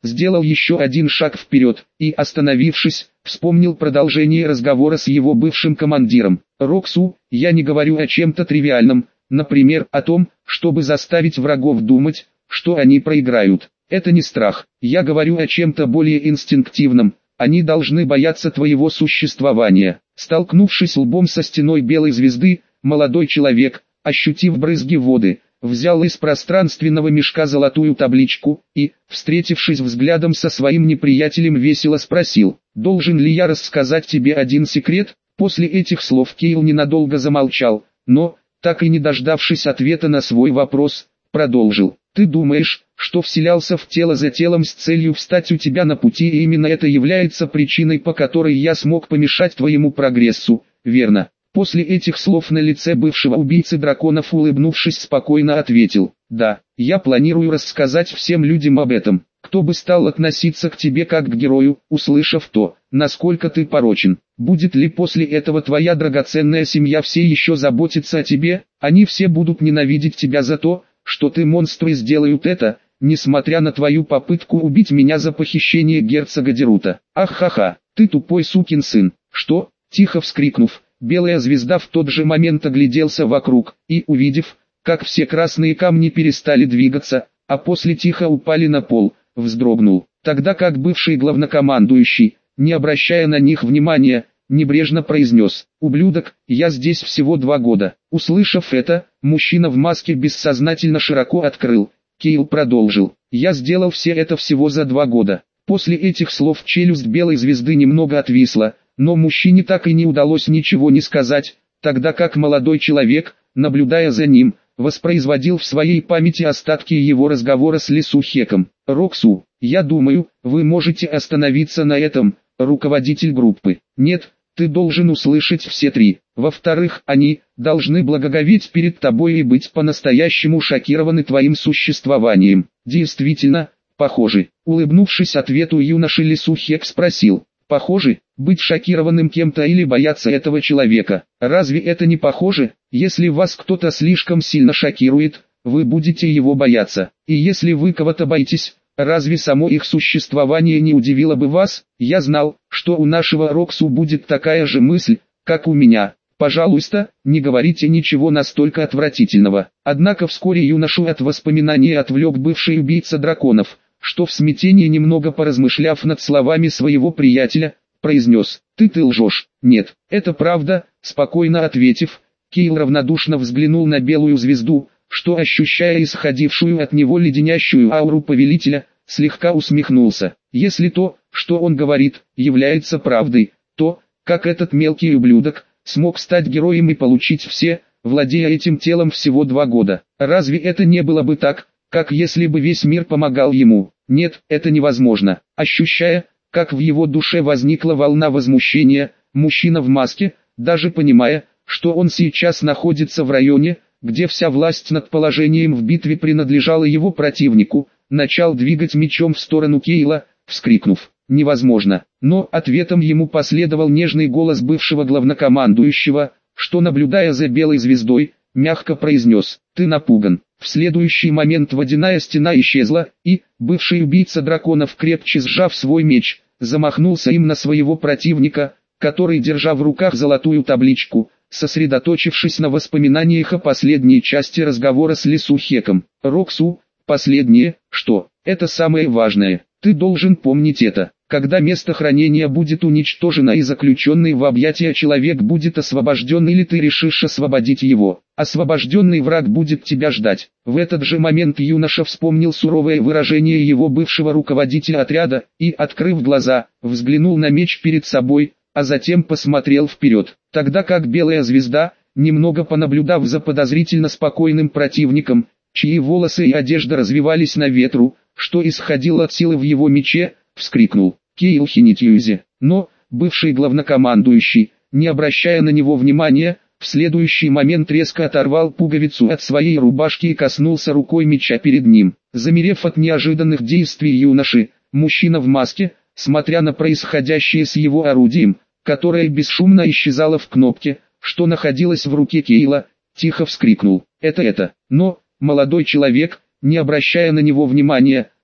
сделал еще один шаг вперед и, остановившись, вспомнил продолжение разговора с его бывшим командиром. «Роксу, я не говорю о чем-то тривиальном, например, о том, чтобы заставить врагов думать, что они проиграют. Это не страх, я говорю о чем-то более инстинктивном, они должны бояться твоего существования». Столкнувшись лбом со стеной белой звезды, молодой человек, ощутив брызги воды, взял из пространственного мешка золотую табличку и, встретившись взглядом со своим неприятелем, весело спросил: «Должен ли я рассказать тебе один секрет?» После этих слов Кейл ненадолго замолчал, но, так и не дождавшись ответа на свой вопрос, продолжил: «Ты думаешь, что вселялся в тело за телом с целью встать у тебя на пути, и именно это является причиной, по которой я смог помешать твоему прогрессу, верно?» После этих слов на лице бывшего убийцы драконов, улыбнувшись, спокойно ответил: «Да, я планирую рассказать всем людям об этом. Кто бы стал относиться к тебе как к герою, услышав то, насколько ты порочен? Будет ли после этого твоя драгоценная семья все еще заботиться о тебе? Они все будут ненавидеть тебя за то, что ты монстр, и сделают это, несмотря на твою попытку убить меня за похищение герцога Дерута. Ах-ха-ха, ты тупой сукин сын». «Что?» Тихо вскрикнув, Белая звезда в тот же момент огляделся вокруг, и, увидев, как все красные камни перестали двигаться, а после тихо упали на пол, вздрогнул. Тогда как бывший главнокомандующий, не обращая на них внимания, небрежно произнес: «Ублюдок, я здесь всего два года». Услышав это, мужчина в маске бессознательно широко открыл. Кейл продолжил: «Я сделал все это всего за два года». После этих слов челюсть Белой звезды немного отвисла, но мужчине так и не удалось ничего не сказать, тогда как молодой человек, наблюдая за ним, воспроизводил в своей памяти остатки его разговора с Лису Хеком. «Роксу, я думаю, вы можете остановиться на этом, руководитель группы. Нет, ты должен услышать все три. Во-вторых, они должны благоговеть перед тобой и быть по-настоящему шокированы твоим существованием». «Действительно, похоже». Улыбнувшись ответу юноши, Лису Хек спросил: «Похоже, быть шокированным кем-то или бояться этого человека? Разве это не похоже? Если вас кто-то слишком сильно шокирует, вы будете его бояться. И если вы кого-то боитесь, разве само их существование не удивило бы вас? Я знал, что у нашего Роксу будет такая же мысль, как у меня. Пожалуйста, не говорите ничего настолько отвратительного». Однако вскоре юношу от воспоминаний отвлек бывший убийца драконов, что в смятении, немного поразмышляв над словами своего приятеля, произнес: «Ты ты лжешь». «Нет, это правда», спокойно ответив, Кейл равнодушно взглянул на белую звезду, что, ощущая исходившую от него леденящую ауру повелителя, слегка усмехнулся. «Если то, что он говорит, является правдой, то, как этот мелкий ублюдок смог стать героем и получить все, владея этим телом всего два года, разве это не было бы так, как если бы весь мир помогал ему? Нет, это невозможно». Ощущая, как в его душе возникла волна возмущения, мужчина в маске, даже понимая, что он сейчас находится в районе, где вся власть над положением в битве принадлежала его противнику, начал двигать мечом в сторону Кейла, вскрикнув: «Невозможно!». Но ответом ему последовал нежный голос бывшего главнокомандующего, что, наблюдая за белой звездой, мягко произнес: «Ты напуган». В следующий момент водяная стена исчезла, и, бывший убийца драконов, крепче сжав свой меч, замахнулся им на своего противника, который, держа в руках золотую табличку, сосредоточившись на воспоминаниях о последней части разговора с Лису Хеком. «Роксу, последнее, что? Это самое важное. Ты должен помнить это. Когда место хранения будет уничтожено и заключенный в объятия человек будет освобожден, или ты решишь освободить его, освобожденный враг будет тебя ждать». В этот же момент юноша вспомнил суровое выражение его бывшего руководителя отряда и, открыв глаза, взглянул на меч перед собой, а затем посмотрел вперед. Тогда как белая звезда, немного понаблюдав за подозрительно спокойным противником, чьи волосы и одежда развивались на ветру, что исходило от силы в его мече, вскрикнул: «Кейл Хинитьюзи!». Но, бывший главнокомандующий, не обращая на него внимания, в следующий момент резко оторвал пуговицу от своей рубашки и коснулся рукой меча перед ним. Замерев от неожиданных действий юноши, мужчина в маске, смотря на происходящее с его орудием, которое бесшумно исчезало в кнопке, что находилась в руке Кейла, тихо вскрикнул: «Это это!». Но молодой человек, не обращая на него внимания,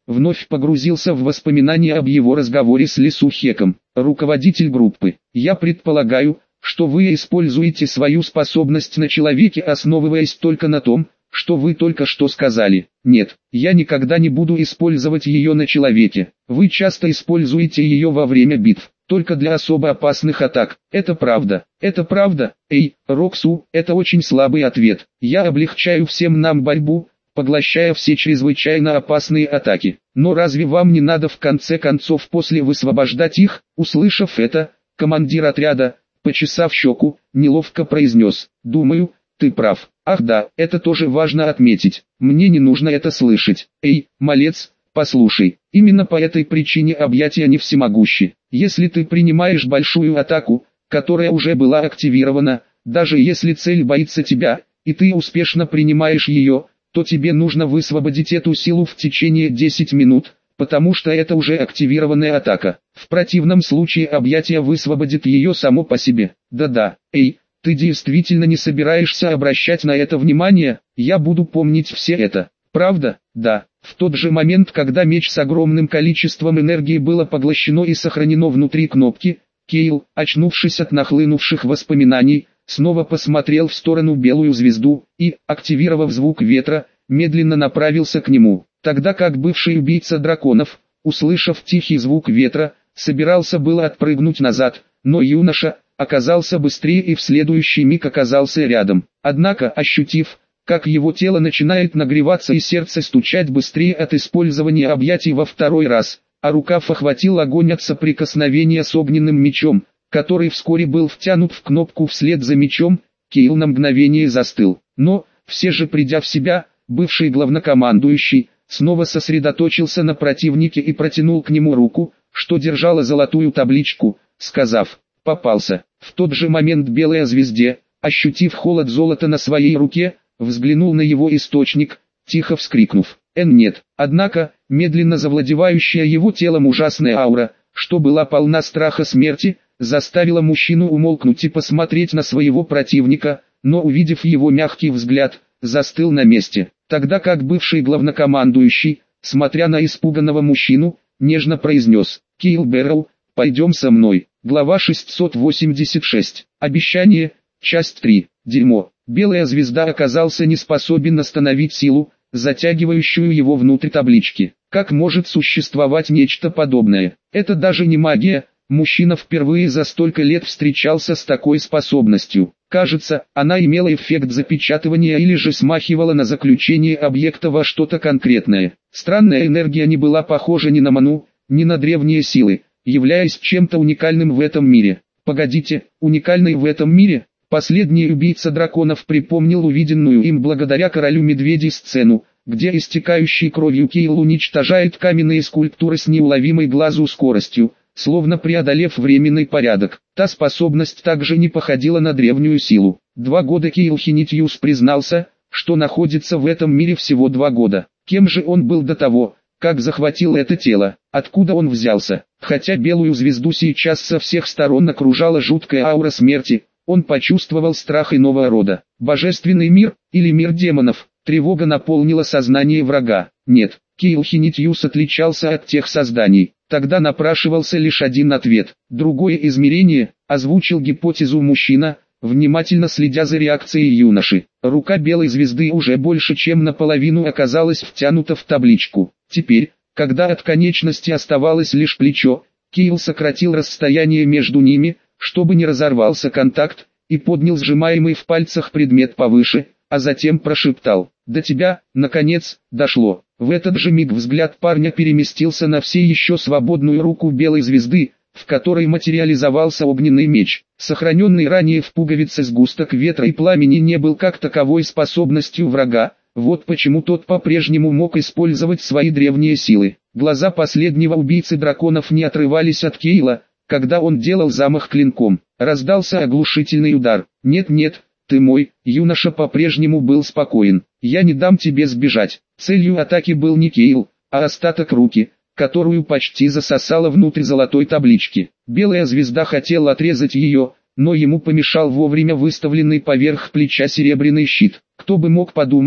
вновь погрузился в воспоминания об его разговоре с Лисухеком. Руководитель группы: я предполагаю, что вы используете свою способность на человеке, основываясь только на том, что вы только что сказали. Нет, я никогда не буду использовать ее на человеке. Вы часто используете ее во время битв, только для особо опасных атак. Это правда. Это правда. Эй, Роксу, это очень слабый ответ. Я облегчаю всем нам борьбу, поглощая все чрезвычайно опасные атаки. Но разве вам не надо в конце концов после высвобождать их? Услышав это, командир отряда, почесав щеку, неловко произнес: думаю, ты прав. Ах да, это тоже важно отметить. Мне не нужно это слышать. Эй, малец, послушай, именно по этой причине объятия не всемогущи. Если ты принимаешь большую атаку, которая уже была активирована, даже если цель боится тебя, и ты успешно принимаешь ее, то тебе нужно высвободить эту силу в течение десяти минут, потому что это уже активированная атака. В противном случае объятие высвободит ее само по себе. Да-да, эй, ты действительно не собираешься обращать на это внимание? Я буду помнить все это. Правда? Да. В тот же момент, когда меч с огромным количеством энергии было поглощено и сохранено внутри кнопки, Кейл, очнувшись от нахлынувших воспоминаний, снова посмотрел в сторону белую звезду и, активировав звук ветра, медленно направился к нему. Тогда как бывший убийца драконов, услышав тихий звук ветра, собирался было отпрыгнуть назад, но юноша оказался быстрее и в следующий миг оказался рядом. Однако, ощутив, как его тело начинает нагреваться и сердце стучать быстрее от использования объятий во второй раз, а рукав охватил огонь от соприкосновения с огненным мечом, который вскоре был втянут в кнопку вслед за мечом, Кейл на мгновение застыл. Но, все же придя в себя, бывший главнокомандующий, снова сосредоточился на противнике и протянул к нему руку, что держала золотую табличку, сказав: «Попался». В тот же момент белая звезде, ощутив холод золота на своей руке, взглянул на его источник, тихо вскрикнув: «Эн нет». Однако, медленно завладевающая его телом ужасная аура, что была полна страха смерти, заставила мужчину умолкнуть и посмотреть на своего противника, но увидев его мягкий взгляд, застыл на месте. Тогда как бывший главнокомандующий, смотря на испуганного мужчину, нежно произнес: «Кейл Бэрроу, пойдем со мной». Глава шестьсот восемьдесят шесть. Обещание. Часть три. Дерьмо. Белая звезда оказался не способен остановить силу, затягивающую его внутрь таблички. Как может существовать нечто подобное? Это даже не магия. Мужчина впервые за столько лет встречался с такой способностью. Кажется, она имела эффект запечатывания или же смахивала на заключение объекта во что-то конкретное. Странная энергия не была похожа ни на ману, ни на древние силы, являясь чем-то уникальным в этом мире. Погодите, уникальной в этом мире? Последний убийца драконов припомнил увиденную им благодаря королю медведей сцену, где истекающий кровью Кейл уничтожает каменные скульптуры с неуловимой глазу скоростью, словно преодолев временный порядок. Та способность также не походила на древнюю силу. Два года Кейл Хинитьюс признался, что находится в этом мире всего два года. Кем же он был до того, как захватил это тело? Откуда он взялся? Хотя белую звезду сейчас со всех сторон окружала жуткая аура смерти, он почувствовал страх иного рода. Божественный мир, или мир демонов, тревога наполнила сознание врага. Нет, Кейл Хинитьюс отличался от тех созданий. Тогда напрашивался лишь один ответ. Другое измерение, озвучил гипотезу мужчина, внимательно следя за реакцией юноши. Рука белой звезды уже больше чем наполовину оказалась втянута в табличку. Теперь, когда от конечности оставалось лишь плечо, Кейл сократил расстояние между ними, чтобы не разорвался контакт, и поднял сжимаемый в пальцах предмет повыше, а затем прошептал: «До тебя, наконец, дошло». В этот же миг взгляд парня переместился на все еще свободную руку белой звезды, в которой материализовался огненный меч. Сохраненный ранее в пуговице сгусток ветра и пламени не был как таковой способностью врага, вот почему тот по-прежнему мог использовать свои древние силы. Глаза последнего убийцы драконов не отрывались от Кейла, когда он делал замах клинком. Раздался оглушительный удар. «Нет-нет, ты мой». Юноша по-прежнему был спокоен. «Я не дам тебе сбежать». Целью атаки был не Кейл, а остаток руки, которую почти засосала внутрь золотой таблички. Белая звезда хотела отрезать ее, но ему помешал вовремя выставленный поверх плеча серебряный щит. Кто бы мог подумать,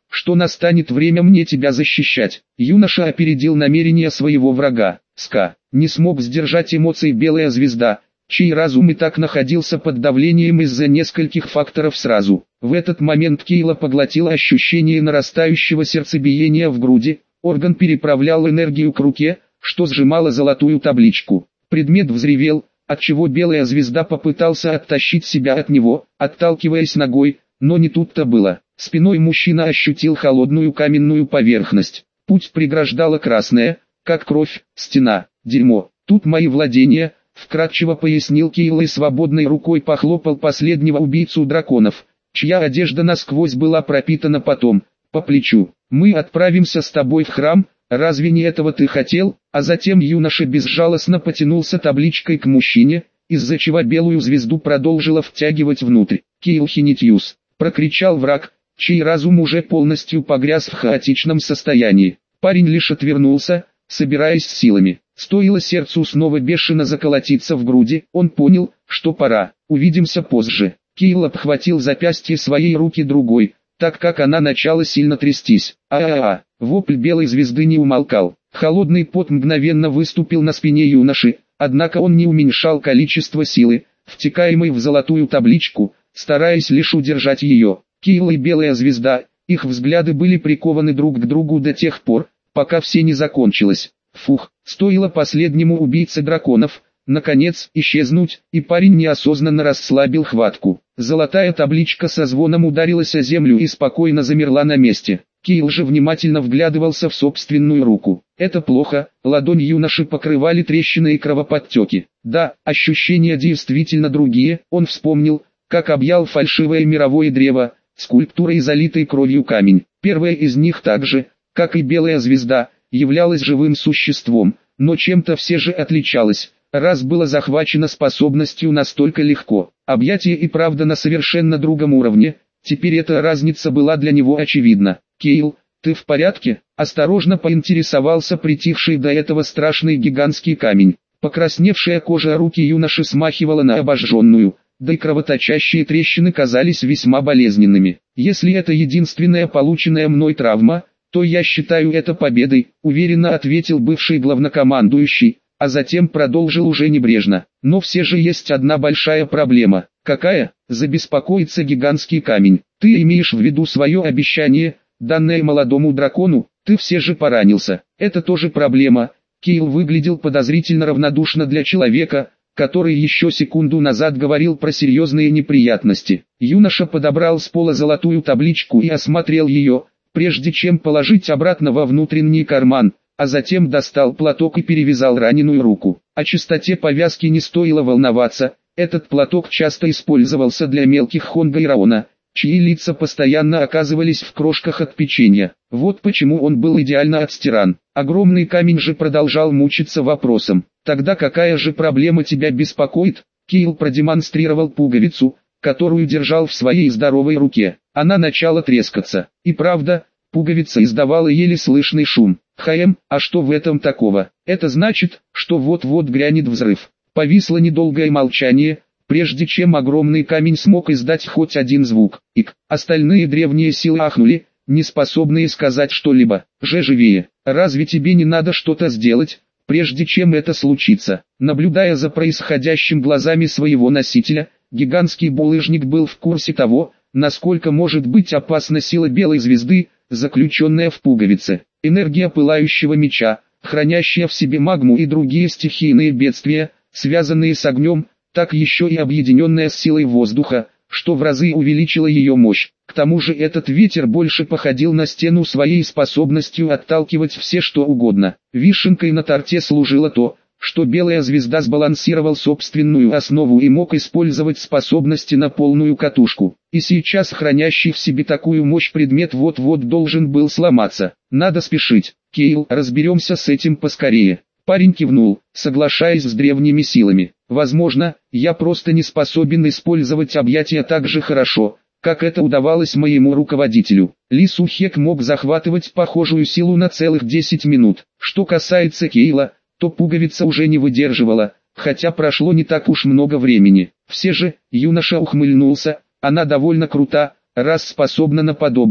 что настанет время мне тебя защищать. Юноша опередил намерения своего врага. Ска не смог сдержать эмоций белая звезда, чей разум и так находился под давлением из-за нескольких факторов сразу. В этот момент Кейла поглотило ощущение нарастающего сердцебиения в груди, орган переправлял энергию к руке, что сжимало золотую табличку. Предмет взревел, отчего белая звезда попытался оттащить себя от него, отталкиваясь ногой, но не тут-то было. Спиной мужчина ощутил холодную каменную поверхность. Путь преграждала красная, как кровь, стена. Дерьмо, тут мои владения, вкратчиво пояснил Кейл и свободной рукой похлопал последнего убийцу драконов, чья одежда насквозь была пропитана потом, по плечу. Мы отправимся с тобой в храм, разве не этого ты хотел? А затем юноша безжалостно потянулся табличкой к мужчине, из-за чего белую звезду продолжила втягивать внутрь. Кейл Хинитьюс, прокричал враг, чей разум уже полностью погряз в хаотичном состоянии. Парень лишь отвернулся, собираясь с силами. Стоило сердцу снова бешено заколотиться в груди, он понял, что пора. Увидимся позже. Кейл обхватил запястье своей руки другой, так как она начала сильно трястись. А-а-а, вопль белой звезды не умолкал. Холодный пот мгновенно выступил на спине юноши, однако он не уменьшал количество силы, втекаемой в золотую табличку, стараясь лишь удержать ее. Кейл и белая звезда, их взгляды были прикованы друг к другу до тех пор, пока все не закончилось. Фух, стоило последнему убийце драконов, наконец, исчезнуть, и парень неосознанно расслабил хватку. Золотая табличка со звоном ударилась о землю и спокойно замерла на месте. Кейл же внимательно вглядывался в собственную руку. Это плохо, ладонь юноши покрывали трещины и кровоподтеки. Да, ощущения действительно другие, он вспомнил, как объял фальшивое мировое древо, скульптурой залитой кровью камень. Первая из них также, как и белая звезда, являлась живым существом, но чем-то все же отличалась, раз было захвачено способностью настолько легко. Объятие и правда на совершенно другом уровне, теперь эта разница была для него очевидна. «Кейл, ты в порядке?» – осторожно поинтересовался притихший до этого страшный гигантский камень. Покрасневшая кожа руки юноши смахивала на обожженную, да и кровоточащие трещины казались весьма болезненными. «Если это единственная полученная мной травма, то я считаю это победой», — уверенно ответил бывший главнокомандующий, а затем продолжил уже небрежно. «Но все же есть одна большая проблема». «Какая?» — забеспокоится гигантский камень. «Ты имеешь в виду свое обещание, данное молодому дракону? Ты все же поранился. Это тоже проблема». Кейл выглядел подозрительно равнодушно для человека, который еще секунду назад говорил про серьезные неприятности. Юноша подобрал с пола золотую табличку и осмотрел ее, прежде чем положить обратно во внутренний карман, а затем достал платок и перевязал раненую руку. О чистоте повязки не стоило волноваться, этот платок часто использовался для мелких Хонга и Раона, чьи лица постоянно оказывались в крошках от печенья. Вот почему он был идеально отстиран. Огромный камень же продолжал мучиться вопросом. «Тогда какая же проблема тебя беспокоит?» Кейл продемонстрировал пуговицу, которую держал в своей здоровой руке. Она начала трескаться. И правда, пуговица издавала еле слышный шум. «Хаем, а что в этом такого? Это значит, что вот-вот грянет взрыв». Повисло недолгое молчание, прежде чем огромный камень смог издать хоть один звук. Ик. Остальные древние силы ахнули, не способные сказать что-либо. «Же живее, разве тебе не надо что-то сделать, прежде чем это случится?» Наблюдая за происходящим глазами своего носителя, гигантский булыжник был в курсе того, насколько может быть опасна сила белой звезды, заключенная в пуговице. Энергия пылающего меча, хранящая в себе магму и другие стихийные бедствия, связанные с огнем, так еще и объединенная с силой воздуха, что в разы увеличило ее мощь. К тому же этот ветер больше походил на стену своей способностью отталкивать все что угодно. Вишенкой на торте служило то, что белая звезда сбалансировал собственную основу и мог использовать способности на полную катушку. И сейчас хранящий в себе такую мощь предмет вот-вот должен был сломаться. Надо спешить. «Кейл, разберемся с этим поскорее». Парень кивнул, соглашаясь с древними силами. «Возможно, я просто не способен использовать объятия так же хорошо, как это удавалось моему руководителю». Ли Сухек мог захватывать похожую силу на целых десять минут. Что касается Кейла, то пуговица уже не выдерживала, хотя прошло не так уж много времени. Все же, юноша ухмыльнулся, она довольно крута, раз способна на подобное.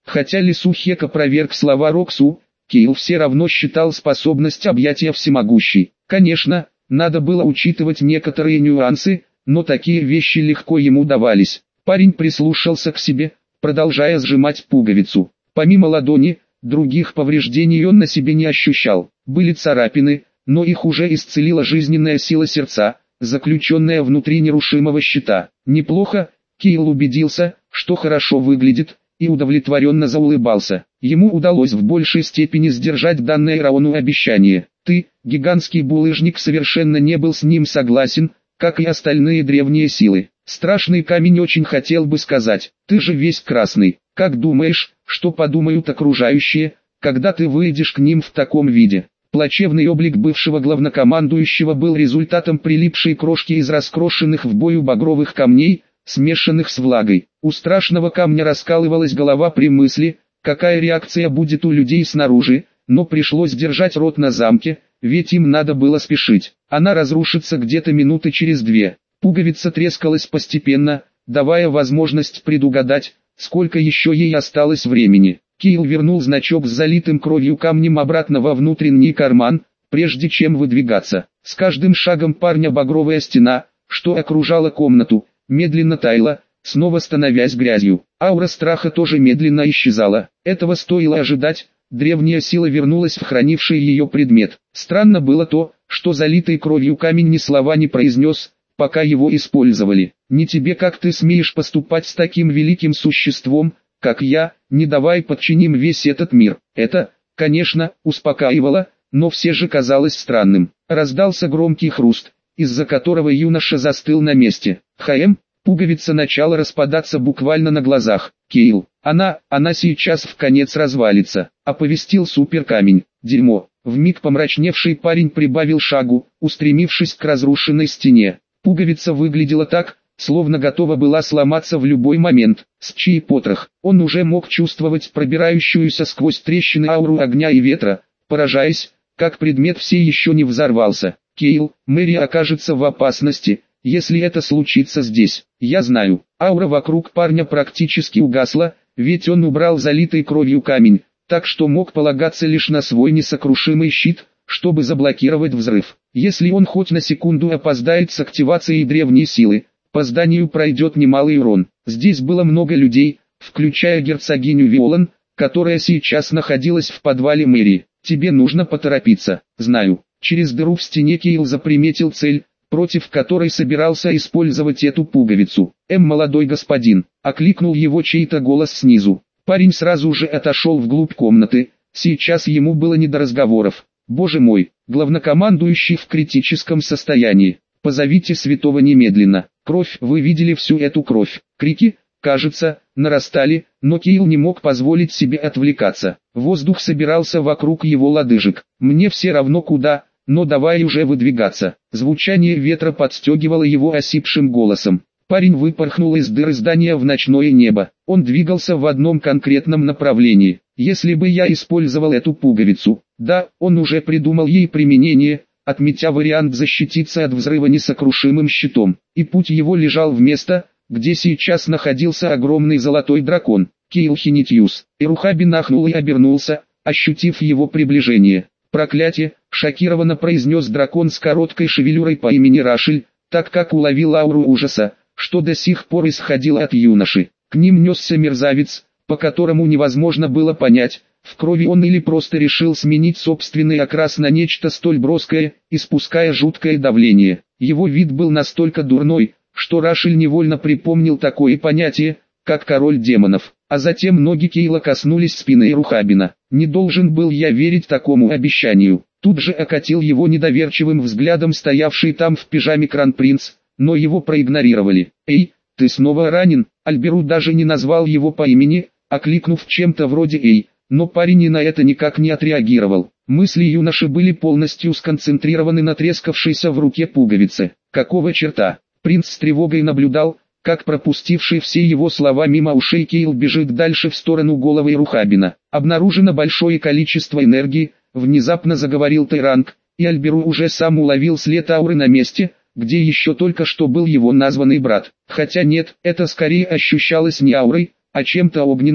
Хотя Лису Хек опроверг слова Роксу, Кейл все равно считал способность объятия всемогущей. Конечно, надо было учитывать некоторые нюансы, но такие вещи легко ему давались. Парень прислушался к себе, продолжая сжимать пуговицу. Помимо ладони, других повреждений он на себе не ощущал. Были царапины, но их уже исцелила жизненная сила сердца, заключенная внутри нерушимого щита. Неплохо, Кейл убедился, что хорошо выглядит, и удовлетворенно заулыбался. Ему удалось в большей степени сдержать данное Раону обещание. «Ты, гигантский булыжник», совершенно не был с ним согласен, как и остальные древние силы. Страшный камень очень хотел бы сказать: «Ты же весь красный, как думаешь, что подумают окружающие, когда ты выйдешь к ним в таком виде?» Плачевный облик бывшего главнокомандующего был результатом прилипшей крошки из раскрошенных в бою багровых камней, смешанных с влагой. У страшного камня раскалывалась голова при мысли, какая реакция будет у людей снаружи, но пришлось держать рот на замке, ведь им надо было спешить. Она разрушится где-то минуты через две. Пуговица трескалась постепенно, давая возможность предугадать, сколько еще ей осталось времени. Кейл вернул значок с залитым кровью камнем обратно во внутренний карман, прежде чем выдвигаться. С каждым шагом парня багровая стена, что окружала комнату, медленно таяла, снова становясь грязью. Аура страха тоже медленно исчезала. Этого стоило ожидать, древняя сила вернулась в хранивший ее предмет. Странно было то, что залитый кровью камень ни слова не произнес, пока его использовали. «Не тебе, как ты смеешь поступать с таким великим существом, как я, не давай подчиним весь этот мир». Это, конечно, успокаивало, но все же казалось странным. Раздался громкий хруст, из-за которого юноша застыл на месте. «Хм?» Пуговица начала распадаться буквально на глазах. «Кейл, она, она сейчас вконец развалится», — оповестил суперкамень. «Дерьмо». Вмиг помрачневший парень прибавил шагу, устремившись к разрушенной стене. Пуговица выглядела так, словно готова была сломаться в любой момент. С чьей потрох, он уже мог чувствовать пробирающуюся сквозь трещины ауру огня и ветра, поражаясь, как предмет все еще не взорвался. «Кейл, Мэри окажется в опасности, если это случится здесь. Я знаю». Аура вокруг парня практически угасла, ведь он убрал залитый кровью камень, так что мог полагаться лишь на свой несокрушимый щит, чтобы заблокировать взрыв. Если он хоть на секунду опоздает с активацией древней силы, по зданию пройдет немалый урон. Здесь было много людей, включая герцогиню Виолан, которая сейчас находилась в подвале мэрии. «Тебе нужно поторопиться». «Знаю». Через дыру в стене Кейл заприметил цель, против которой собирался использовать эту пуговицу. «Эм, молодой господин», — окликнул его чей-то голос снизу. Парень сразу же отошел вглубь комнаты, сейчас ему было не до разговоров. «Боже мой, главнокомандующий в критическом состоянии. Позовите святого немедленно». Кровь, вы видели всю эту кровь. Крики, кажется, нарастали, но Кейл не мог позволить себе отвлекаться. Воздух собирался вокруг его лодыжек. «Мне все равно куда, но давай уже выдвигаться». Звучание ветра подстегивало его осипшим голосом. Парень выпорхнул из дыры здания в ночное небо. Он двигался в одном конкретном направлении. «Если бы я использовал эту пуговицу». Да, он уже придумал ей применение, отметя вариант защититься от взрыва несокрушимым щитом. И путь его лежал в место, где сейчас находился огромный золотой дракон. Кейл Хинитьюс. Ирухабин ахнул и обернулся, ощутив его приближение. «Проклятие!» — шокированно произнес дракон с короткой шевелюрой по имени Рашель, так как уловил ауру ужаса, что до сих пор исходило от юноши. К ним несся мерзавец, по которому невозможно было понять, в крови он или просто решил сменить собственный окрас на нечто столь броское, испуская жуткое давление. Его вид был настолько дурной, что Рашель невольно припомнил такое понятие, как король демонов. А затем ноги Кейла коснулись спины Ирухабина. «Не должен был я верить такому обещанию». Тут же окатил его недоверчивым взглядом стоявший там в пижаме Кронпринц, но его проигнорировали. «Эй, ты снова ранен?» Альберу даже не назвал его по имени, окликнув чем-то вроде «Эй», но парень и на это никак не отреагировал. Мысли юноши были полностью сконцентрированы на трескавшейся в руке пуговице. Какого черта? Принц с тревогой наблюдал, как пропустивший все его слова мимо ушей Кейл бежит дальше в сторону головы Ирухабина. «Обнаружено большое количество энергии», — внезапно заговорил Тайранг, и Альберу уже сам уловил след ауры на месте, где еще только что был его названный брат. Хотя нет, это скорее ощущалось не аурой, а чем-то огненным,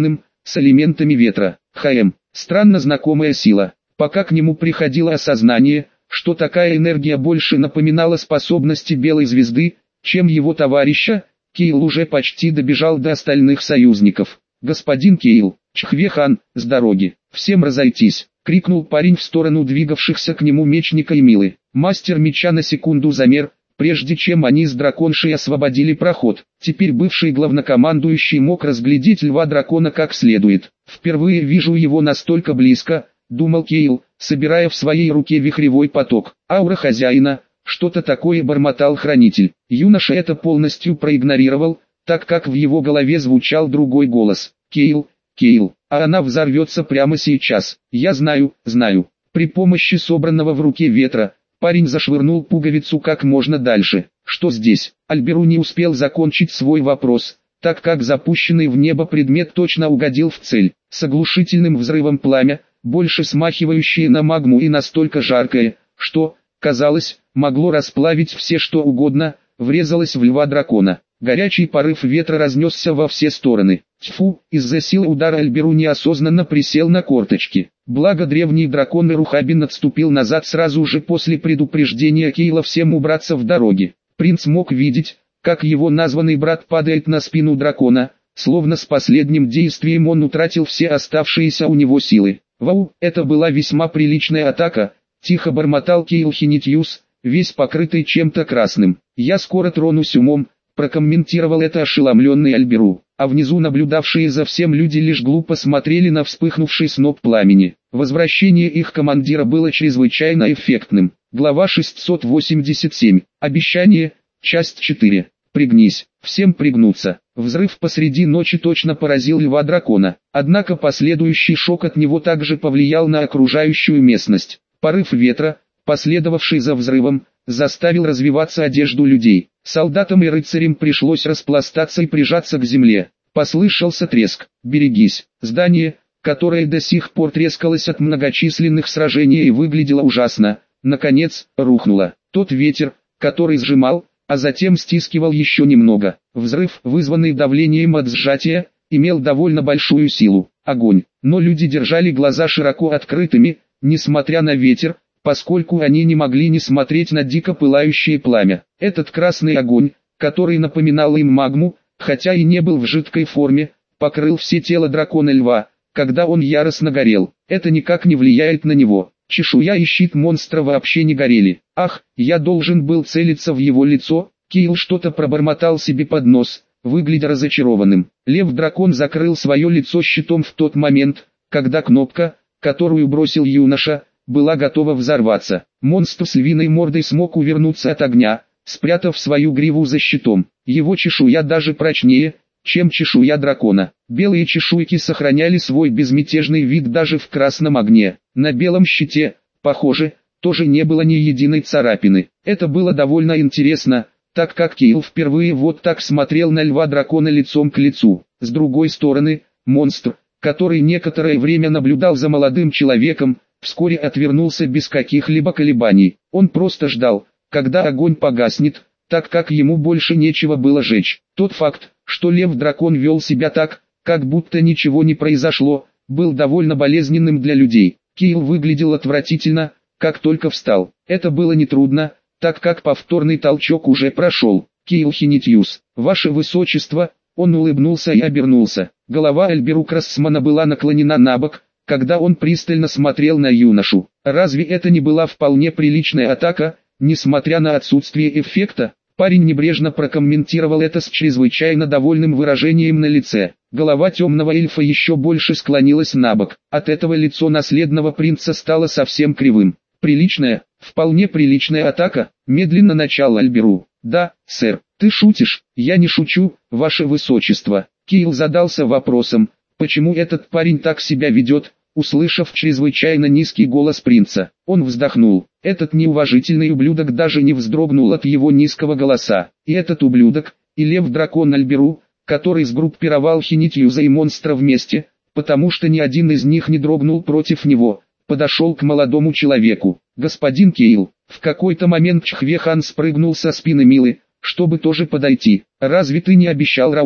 с элементами ветра. Хм, странно знакомая сила. Пока к нему приходило осознание, что такая энергия больше напоминала способности белой звезды, чем его товарища, Кейл уже почти добежал до остальных союзников. «Господин Кейл, Чхве-хан, с дороги, всем разойтись!» — крикнул парень в сторону двигавшихся к нему мечника и Милы. Мастер меча на секунду замер, прежде чем они с драконшей освободили проход. Теперь бывший главнокомандующий мог разглядеть льва-дракона как следует. «Впервые вижу его настолько близко», — думал Кейл, собирая в своей руке вихревой поток. «Аура хозяина», что-то такое бормотал хранитель. Юноша это полностью проигнорировал, так как в его голове звучал другой голос. «Кейл, Кейл, а она взорвется прямо сейчас. Я знаю, знаю». При помощи собранного в руке ветра, парень зашвырнул пуговицу как можно дальше. «Что здесь?» Альберу не успел закончить свой вопрос, так как запущенный в небо предмет точно угодил в цель. С оглушительным взрывом пламя, больше смахивающее на магму и настолько жаркое, что, казалось, могло расплавить все что угодно, врезалось в льва-дракона. Горячий порыв ветра разнесся во все стороны. Тьфу, из-за силы удара Альберу неосознанно присел на корточки. Благо древний дракон Ирухабин отступил назад сразу же после предупреждения Кейла всем убраться в дороге. Принц мог видеть, как его названный брат падает на спину дракона, словно с последним действием он утратил все оставшиеся у него силы. «Вау, это была весьма приличная атака», — тихо бормотал Кейл Хинитьюс, весь покрытый чем-то красным. «Я скоро тронусь умом», — прокомментировал это ошеломленный Альберу, а внизу наблюдавшие за всем люди лишь глупо смотрели на вспыхнувший сноп пламени. Возвращение их командира было чрезвычайно эффектным. Глава шестьсот восемьдесят семь. Обещание, часть четыре. «Пригнись, всем пригнуться». Взрыв посреди ночи точно поразил льва-дракона, однако последующий шок от него также повлиял на окружающую местность. Порыв ветра, последовавший за взрывом, заставил развиваться одежду людей. Солдатам и рыцарям пришлось распластаться и прижаться к земле. Послышался треск. «Берегись». Здание, которое до сих пор трескалось от многочисленных сражений и выглядело ужасно, наконец, рухнуло. Тот ветер, который сжимал, а затем стискивал еще немного. Взрыв, вызванный давлением от сжатия, имел довольно большую силу. Огонь. Но люди держали глаза широко открытыми, несмотря на ветер, поскольку они не могли не смотреть на дико пылающее пламя. Этот красный огонь, который напоминал им магму, хотя и не был в жидкой форме, покрыл все тело дракона-льва, когда он яростно горел. Это никак не влияет на него. Чешуя и щит монстра вообще не горели. «Ах, я должен был целиться в его лицо», Кейл что-то пробормотал себе под нос, выглядя разочарованным. Лев-дракон закрыл свое лицо щитом в тот момент, когда кнопка, которую бросил юноша, была готова взорваться. Монстр с львиной мордой смог увернуться от огня, спрятав свою гриву за щитом. Его чешуя даже прочнее, чем чешуя дракона. Белые чешуйки сохраняли свой безмятежный вид даже в красном огне. На белом щите, похоже, тоже не было ни единой царапины. Это было довольно интересно, так как Кейл впервые вот так смотрел на льва-дракона лицом к лицу. С другой стороны, монстр, который некоторое время наблюдал за молодым человеком, вскоре отвернулся без каких-либо колебаний. Он просто ждал, когда огонь погаснет, так как ему больше нечего было жечь. Тот факт, что лев-дракон вел себя так, как будто ничего не произошло, был довольно болезненным для людей. Кейл выглядел отвратительно, как только встал. Это было нетрудно, так как повторный толчок уже прошел. «Кейл Хинитьюс, ваше высочество», он улыбнулся и обернулся. Голова Альберу Крассмана была наклонена набок, когда он пристально смотрел на юношу. Разве это не была вполне приличная атака, несмотря на отсутствие эффекта? Парень небрежно прокомментировал это с чрезвычайно довольным выражением на лице. Голова темного эльфа еще больше склонилась набок. От этого лицо наследного принца стало совсем кривым. «Приличная, вполне приличная атака», медленно начал Альберу. «Да, сэр, ты шутишь?» «Я не шучу, ваше высочество». Кейл задался вопросом, почему этот парень так себя ведет, услышав чрезвычайно низкий голос принца. Он вздохнул. Этот неуважительный ублюдок даже не вздрогнул от его низкого голоса. И этот ублюдок, и лев-дракон Альберу, который сгруппировал Хинитьюза и монстра вместе, потому что ни один из них не дрогнул против него, подошел к молодому человеку. «Господин Кейл». В какой-то момент Чхве-хан спрыгнул со спины Милы, чтобы тоже подойти. «Разве ты не обещал Раону,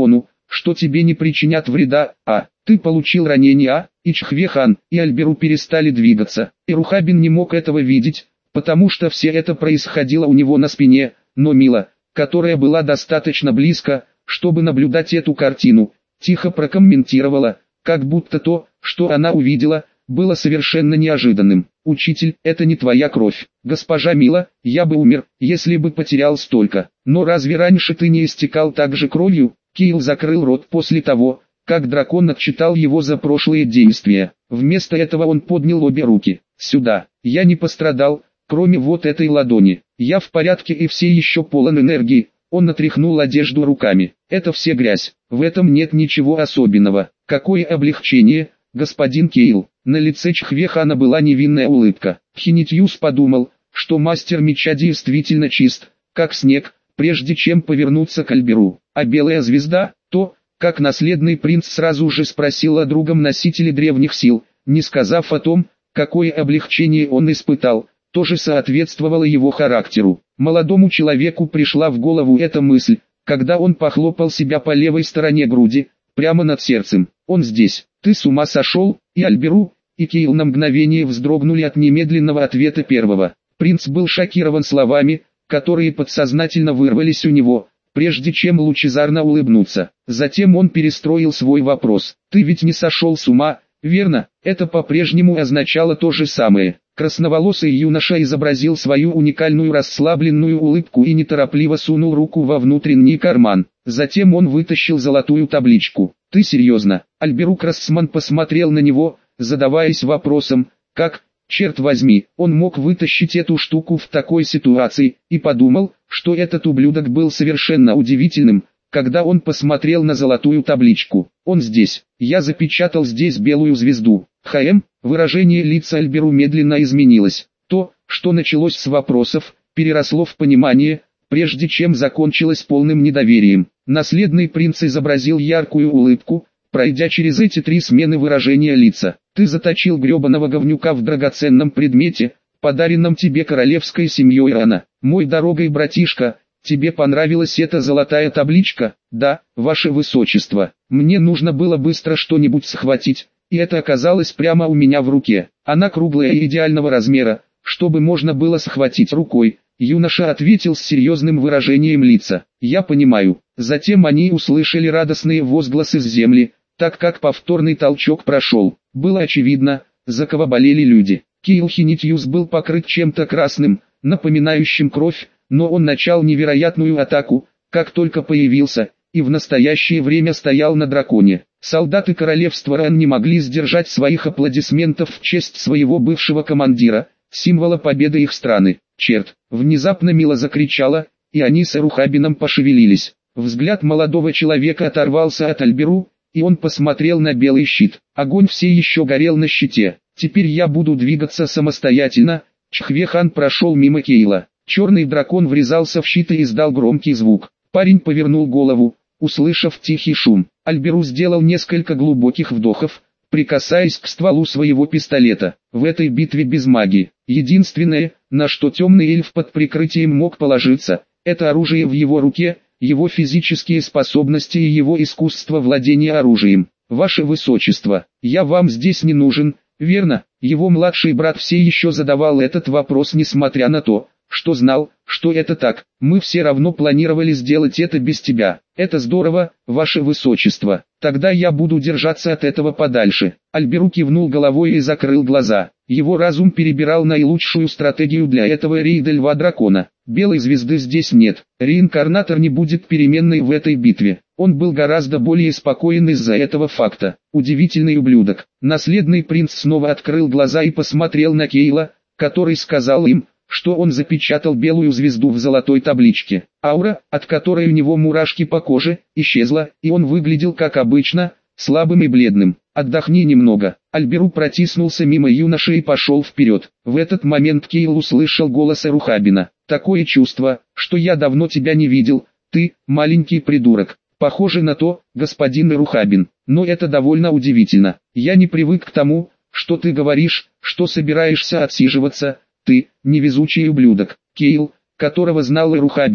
что тебе не причинят вреда, а ты получил ранение, а и Чхве-хан, и Альберу перестали двигаться. И Рухабин не мог этого видеть, потому что все это происходило у него на спине, но Мила, которая была достаточно близко, чтобы наблюдать эту картину, тихо прокомментировала, как будто то, что она увидела, было совершенно неожиданным. «Учитель, это не твоя кровь. Госпожа Мила, я бы умер, если бы потерял столько. Но разве раньше ты не истекал так же кровью?» Кейл закрыл рот после того, как дракон отчитал его за прошлые действия. Вместо этого он поднял обе руки. «Сюда. Я не пострадал, кроме вот этой ладони. Я в порядке и все еще полон энергии». Он натряхнул одежду руками. «Это все грязь. В этом нет ничего особенного. Какое облегчение, господин Кейл». На лице Чхве-хана была невинная улыбка. Хинитьюс подумал, что мастер меча действительно чист, как снег, прежде чем повернуться к Альберу. А белая звезда, то, как наследный принц сразу же спросил о другом носителе древних сил, не сказав о том, какое облегчение он испытал, тоже соответствовало его характеру. Молодому человеку пришла в голову эта мысль, когда он похлопал себя по левой стороне груди, прямо над сердцем. «Он здесь. Ты с ума сошел?» И Альберу, и Кейл на мгновение вздрогнули от немедленного ответа первого. Принц был шокирован словами, которые подсознательно вырвались у него, прежде чем лучезарно улыбнуться. Затем он перестроил свой вопрос. «Ты ведь не сошел с ума, верно?» Это по-прежнему означало то же самое. Красноволосый юноша изобразил свою уникальную расслабленную улыбку и неторопливо сунул руку во внутренний карман. Затем он вытащил золотую табличку. «Ты серьезно?» Альберу Красман посмотрел на него, задаваясь вопросом, как, черт возьми, он мог вытащить эту штуку в такой ситуации, и подумал, что этот ублюдок был совершенно удивительным, когда он посмотрел на золотую табличку. «Он здесь. Я запечатал здесь белую звезду». ХМ, выражение лица Альберу медленно изменилось. То, что началось с вопросов, переросло в понимание, прежде чем закончилось полным недоверием. Наследный принц изобразил яркую улыбку, пройдя через эти три смены выражения лица. «Ты заточил гребаного говнюка в драгоценном предмете, подаренном тебе королевской семьей Ирана. Мой дорогой братишка, тебе понравилась эта золотая табличка?» «Да, ваше высочество. Мне нужно было быстро что-нибудь схватить, и это оказалось прямо у меня в руке. Она круглая и идеального размера, чтобы можно было схватить рукой». Юноша ответил с серьезным выражением лица. «Я понимаю». Затем они услышали радостные возгласы с земли, так как повторный толчок прошел. Было очевидно, за кого болели люди. Кейл Хинитьюс был покрыт чем-то красным, напоминающим кровь, но он начал невероятную атаку, как только появился, и в настоящее время стоял на драконе. Солдаты королевства Ран не могли сдержать своих аплодисментов в честь своего бывшего командира, символа победы их страны. «Черт!» — внезапно Мила закричала, и они с Рухабином пошевелились. Взгляд молодого человека оторвался от Альберу, и он посмотрел на белый щит. Огонь все еще горел на щите. «Теперь я буду двигаться самостоятельно». Чхве-хан прошел мимо Кейла. Черный дракон врезался в щит и издал громкий звук. Парень повернул голову, услышав тихий шум. Альберу сделал несколько глубоких вдохов, прикасаясь к стволу своего пистолета. В этой битве без магии, единственное, на что темный эльф под прикрытием мог положиться, это оружие в его руке, его физические способности и его искусство владения оружием. «Ваше высочество, я вам здесь не нужен, верно?» Его младший брат все еще задавал этот вопрос, несмотря на то, что знал, что это так. «Мы все равно планировали сделать это без тебя». «Это здорово, ваше высочество. Тогда я буду держаться от этого подальше». Альберу кивнул головой и закрыл глаза. Его разум перебирал наилучшую стратегию для этого рейда Льва Дракона. Белой звезды здесь нет. Реинкарнатор не будет переменной в этой битве. Он был гораздо более спокоен из-за этого факта. Удивительный ублюдок. Наследный принц снова открыл глаза и посмотрел на Кейла, который сказал им, что он запечатал белую звезду в золотой табличке. Аура, от которой у него мурашки по коже, исчезла, и он выглядел как обычно, слабым и бледным. «Отдохни немного». Альберу протиснулся мимо юноши и пошел вперед. В этот момент Кейл услышал голос Рухабина. «Такое чувство, что я давно тебя не видел, ты, маленький придурок». «Похоже на то, господин Рухабин, но это довольно удивительно. Я не привык к тому, что ты говоришь, что собираешься отсиживаться. Ты, невезучий ублюдок». Кейл, которого знал Рухабин,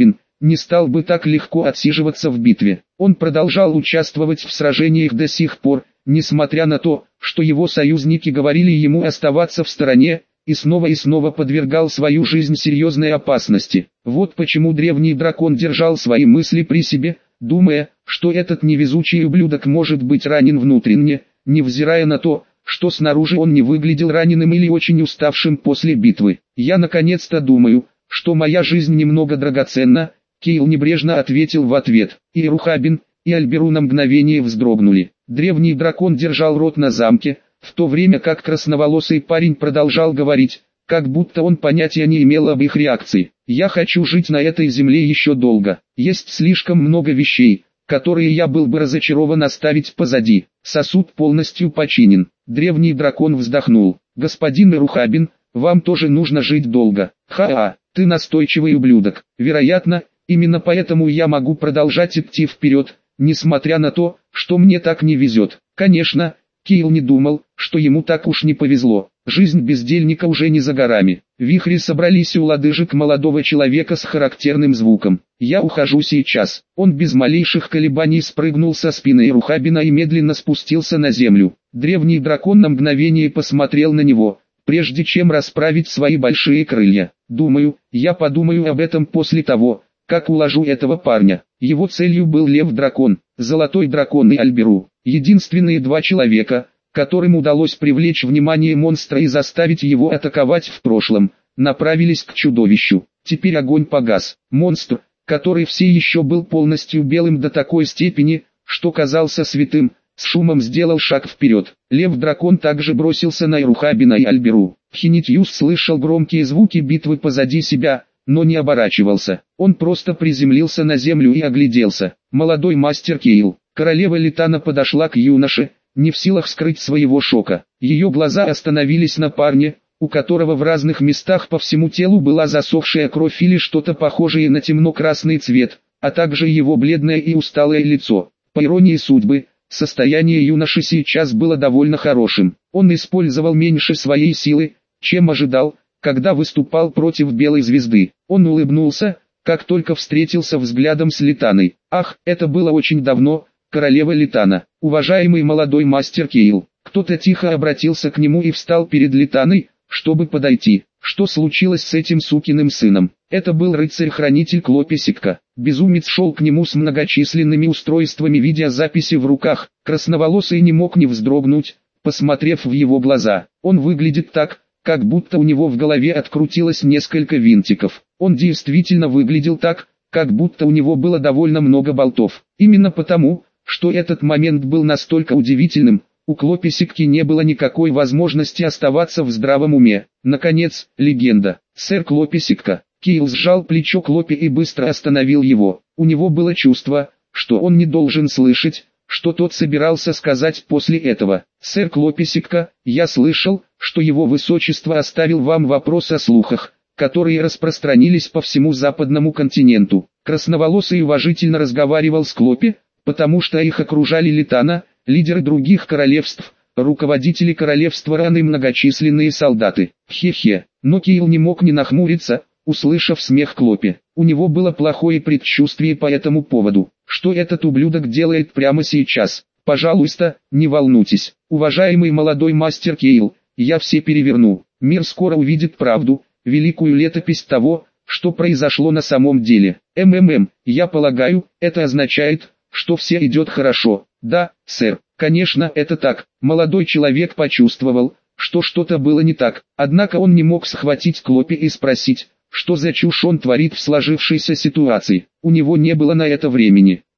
не стал бы так легко отсиживаться в битве. Он продолжал участвовать в сражениях до сих пор, несмотря на то, что его союзники говорили ему оставаться в стороне, и снова и снова подвергал свою жизнь серьезной опасности. Вот почему древний дракон держал свои мысли при себе, думая, что этот невезучий ублюдок может быть ранен внутренне, невзирая на то, что снаружи он не выглядел раненым или очень уставшим после битвы. «Я наконец-то думаю, что моя жизнь немного драгоценна», Кейл небрежно ответил в ответ. И Рухабин, и Альберу на мгновение вздрогнули. Древний дракон держал рот на замке, в то время как красноволосый парень продолжал говорить, как будто он понятия не имел об их реакции. «Я хочу жить на этой земле еще долго. Есть слишком много вещей, которые я был бы разочарован оставить позади. Сосуд полностью починен». Древний дракон вздохнул. «Господин Рухабин, вам тоже нужно жить долго. Ха-ха, ты настойчивый ублюдок. Вероятно, именно поэтому я могу продолжать идти вперед, несмотря на то, что мне так не везет». Конечно, Кейл не думал, что ему так уж не повезло. Жизнь бездельника уже не за горами. Вихри собрались у лодыжек молодого человека с характерным звуком. «Я ухожу сейчас». Он без малейших колебаний спрыгнул со спины Рухабина и медленно спустился на землю. Древний дракон на мгновение посмотрел на него, прежде чем расправить свои большие крылья. «Думаю, я подумаю об этом после того, как уложу этого парня». Его целью был Лев-дракон, Золотой дракон и Альберу. Единственные два человека, которым удалось привлечь внимание монстра и заставить его атаковать в прошлом, направились к чудовищу. Теперь огонь погас. Монстр, который все еще был полностью белым до такой степени, что казался святым, с шумом сделал шаг вперед. Лев-дракон также бросился на Рухабина и Альберу. Хинитьюс слышал громкие звуки битвы позади себя, но не оборачивался. Он просто приземлился на землю и огляделся. Молодой мастер Кейл. Королева Литана подошла к юноше, не в силах скрыть своего шока. Ее глаза остановились на парне, у которого в разных местах по всему телу была засохшая кровь или что-то похожее на темно-красный цвет, а также его бледное и усталое лицо. По иронии судьбы, состояние юноши сейчас было довольно хорошим. Он использовал меньше своей силы, чем ожидал, когда выступал против Белой Звезды. Он улыбнулся, как только встретился взглядом с Литаной. «Ах, это было очень давно, королева Литана. Уважаемый молодой мастер Кейл». Кто-то тихо обратился к нему и встал перед Литаной, чтобы подойти. Что случилось с этим сукиным сыном? Это был рыцарь-хранитель Клописикка. Безумец шел к нему с многочисленными устройствами видеозаписи в руках. Красноволосый не мог не вздрогнуть, посмотрев в его глаза. Он выглядит так, как будто у него в голове открутилось несколько винтиков. Он действительно выглядел так, как будто у него было довольно много болтов. Именно потому, что этот момент был настолько удивительным, у Клописикки не было никакой возможности оставаться в здравом уме. Наконец, легенда. «Сэр Клописикка». Кейл сжал плечо Клопи и быстро остановил его. У него было чувство, что он не должен слышать, что тот собирался сказать после этого. «Сэр Клописикка, я слышал, что его высочество оставил вам вопрос о слухах, которые распространились по всему западному континенту». Красноволосый уважительно разговаривал с Клопи, потому что их окружали Литана, лидеры других королевств, руководители королевства Ран и многочисленные солдаты. Хе-хе, но Кейл не мог не нахмуриться, услышав смех Клопи. У него было плохое предчувствие по этому поводу. Что этот ублюдок делает прямо сейчас? Пожалуйста, не волнуйтесь, уважаемый молодой мастер Кейл, я все переверну. Мир скоро увидит правду, великую летопись того, что произошло на самом деле. МММ, я полагаю, это означает, что все идет хорошо. Да, сэр, конечно это так. Молодой человек почувствовал, что что-то было не так, однако он не мог схватить Клопи и спросить, что за чушь он творит в сложившейся ситуации. У него не было на это времени.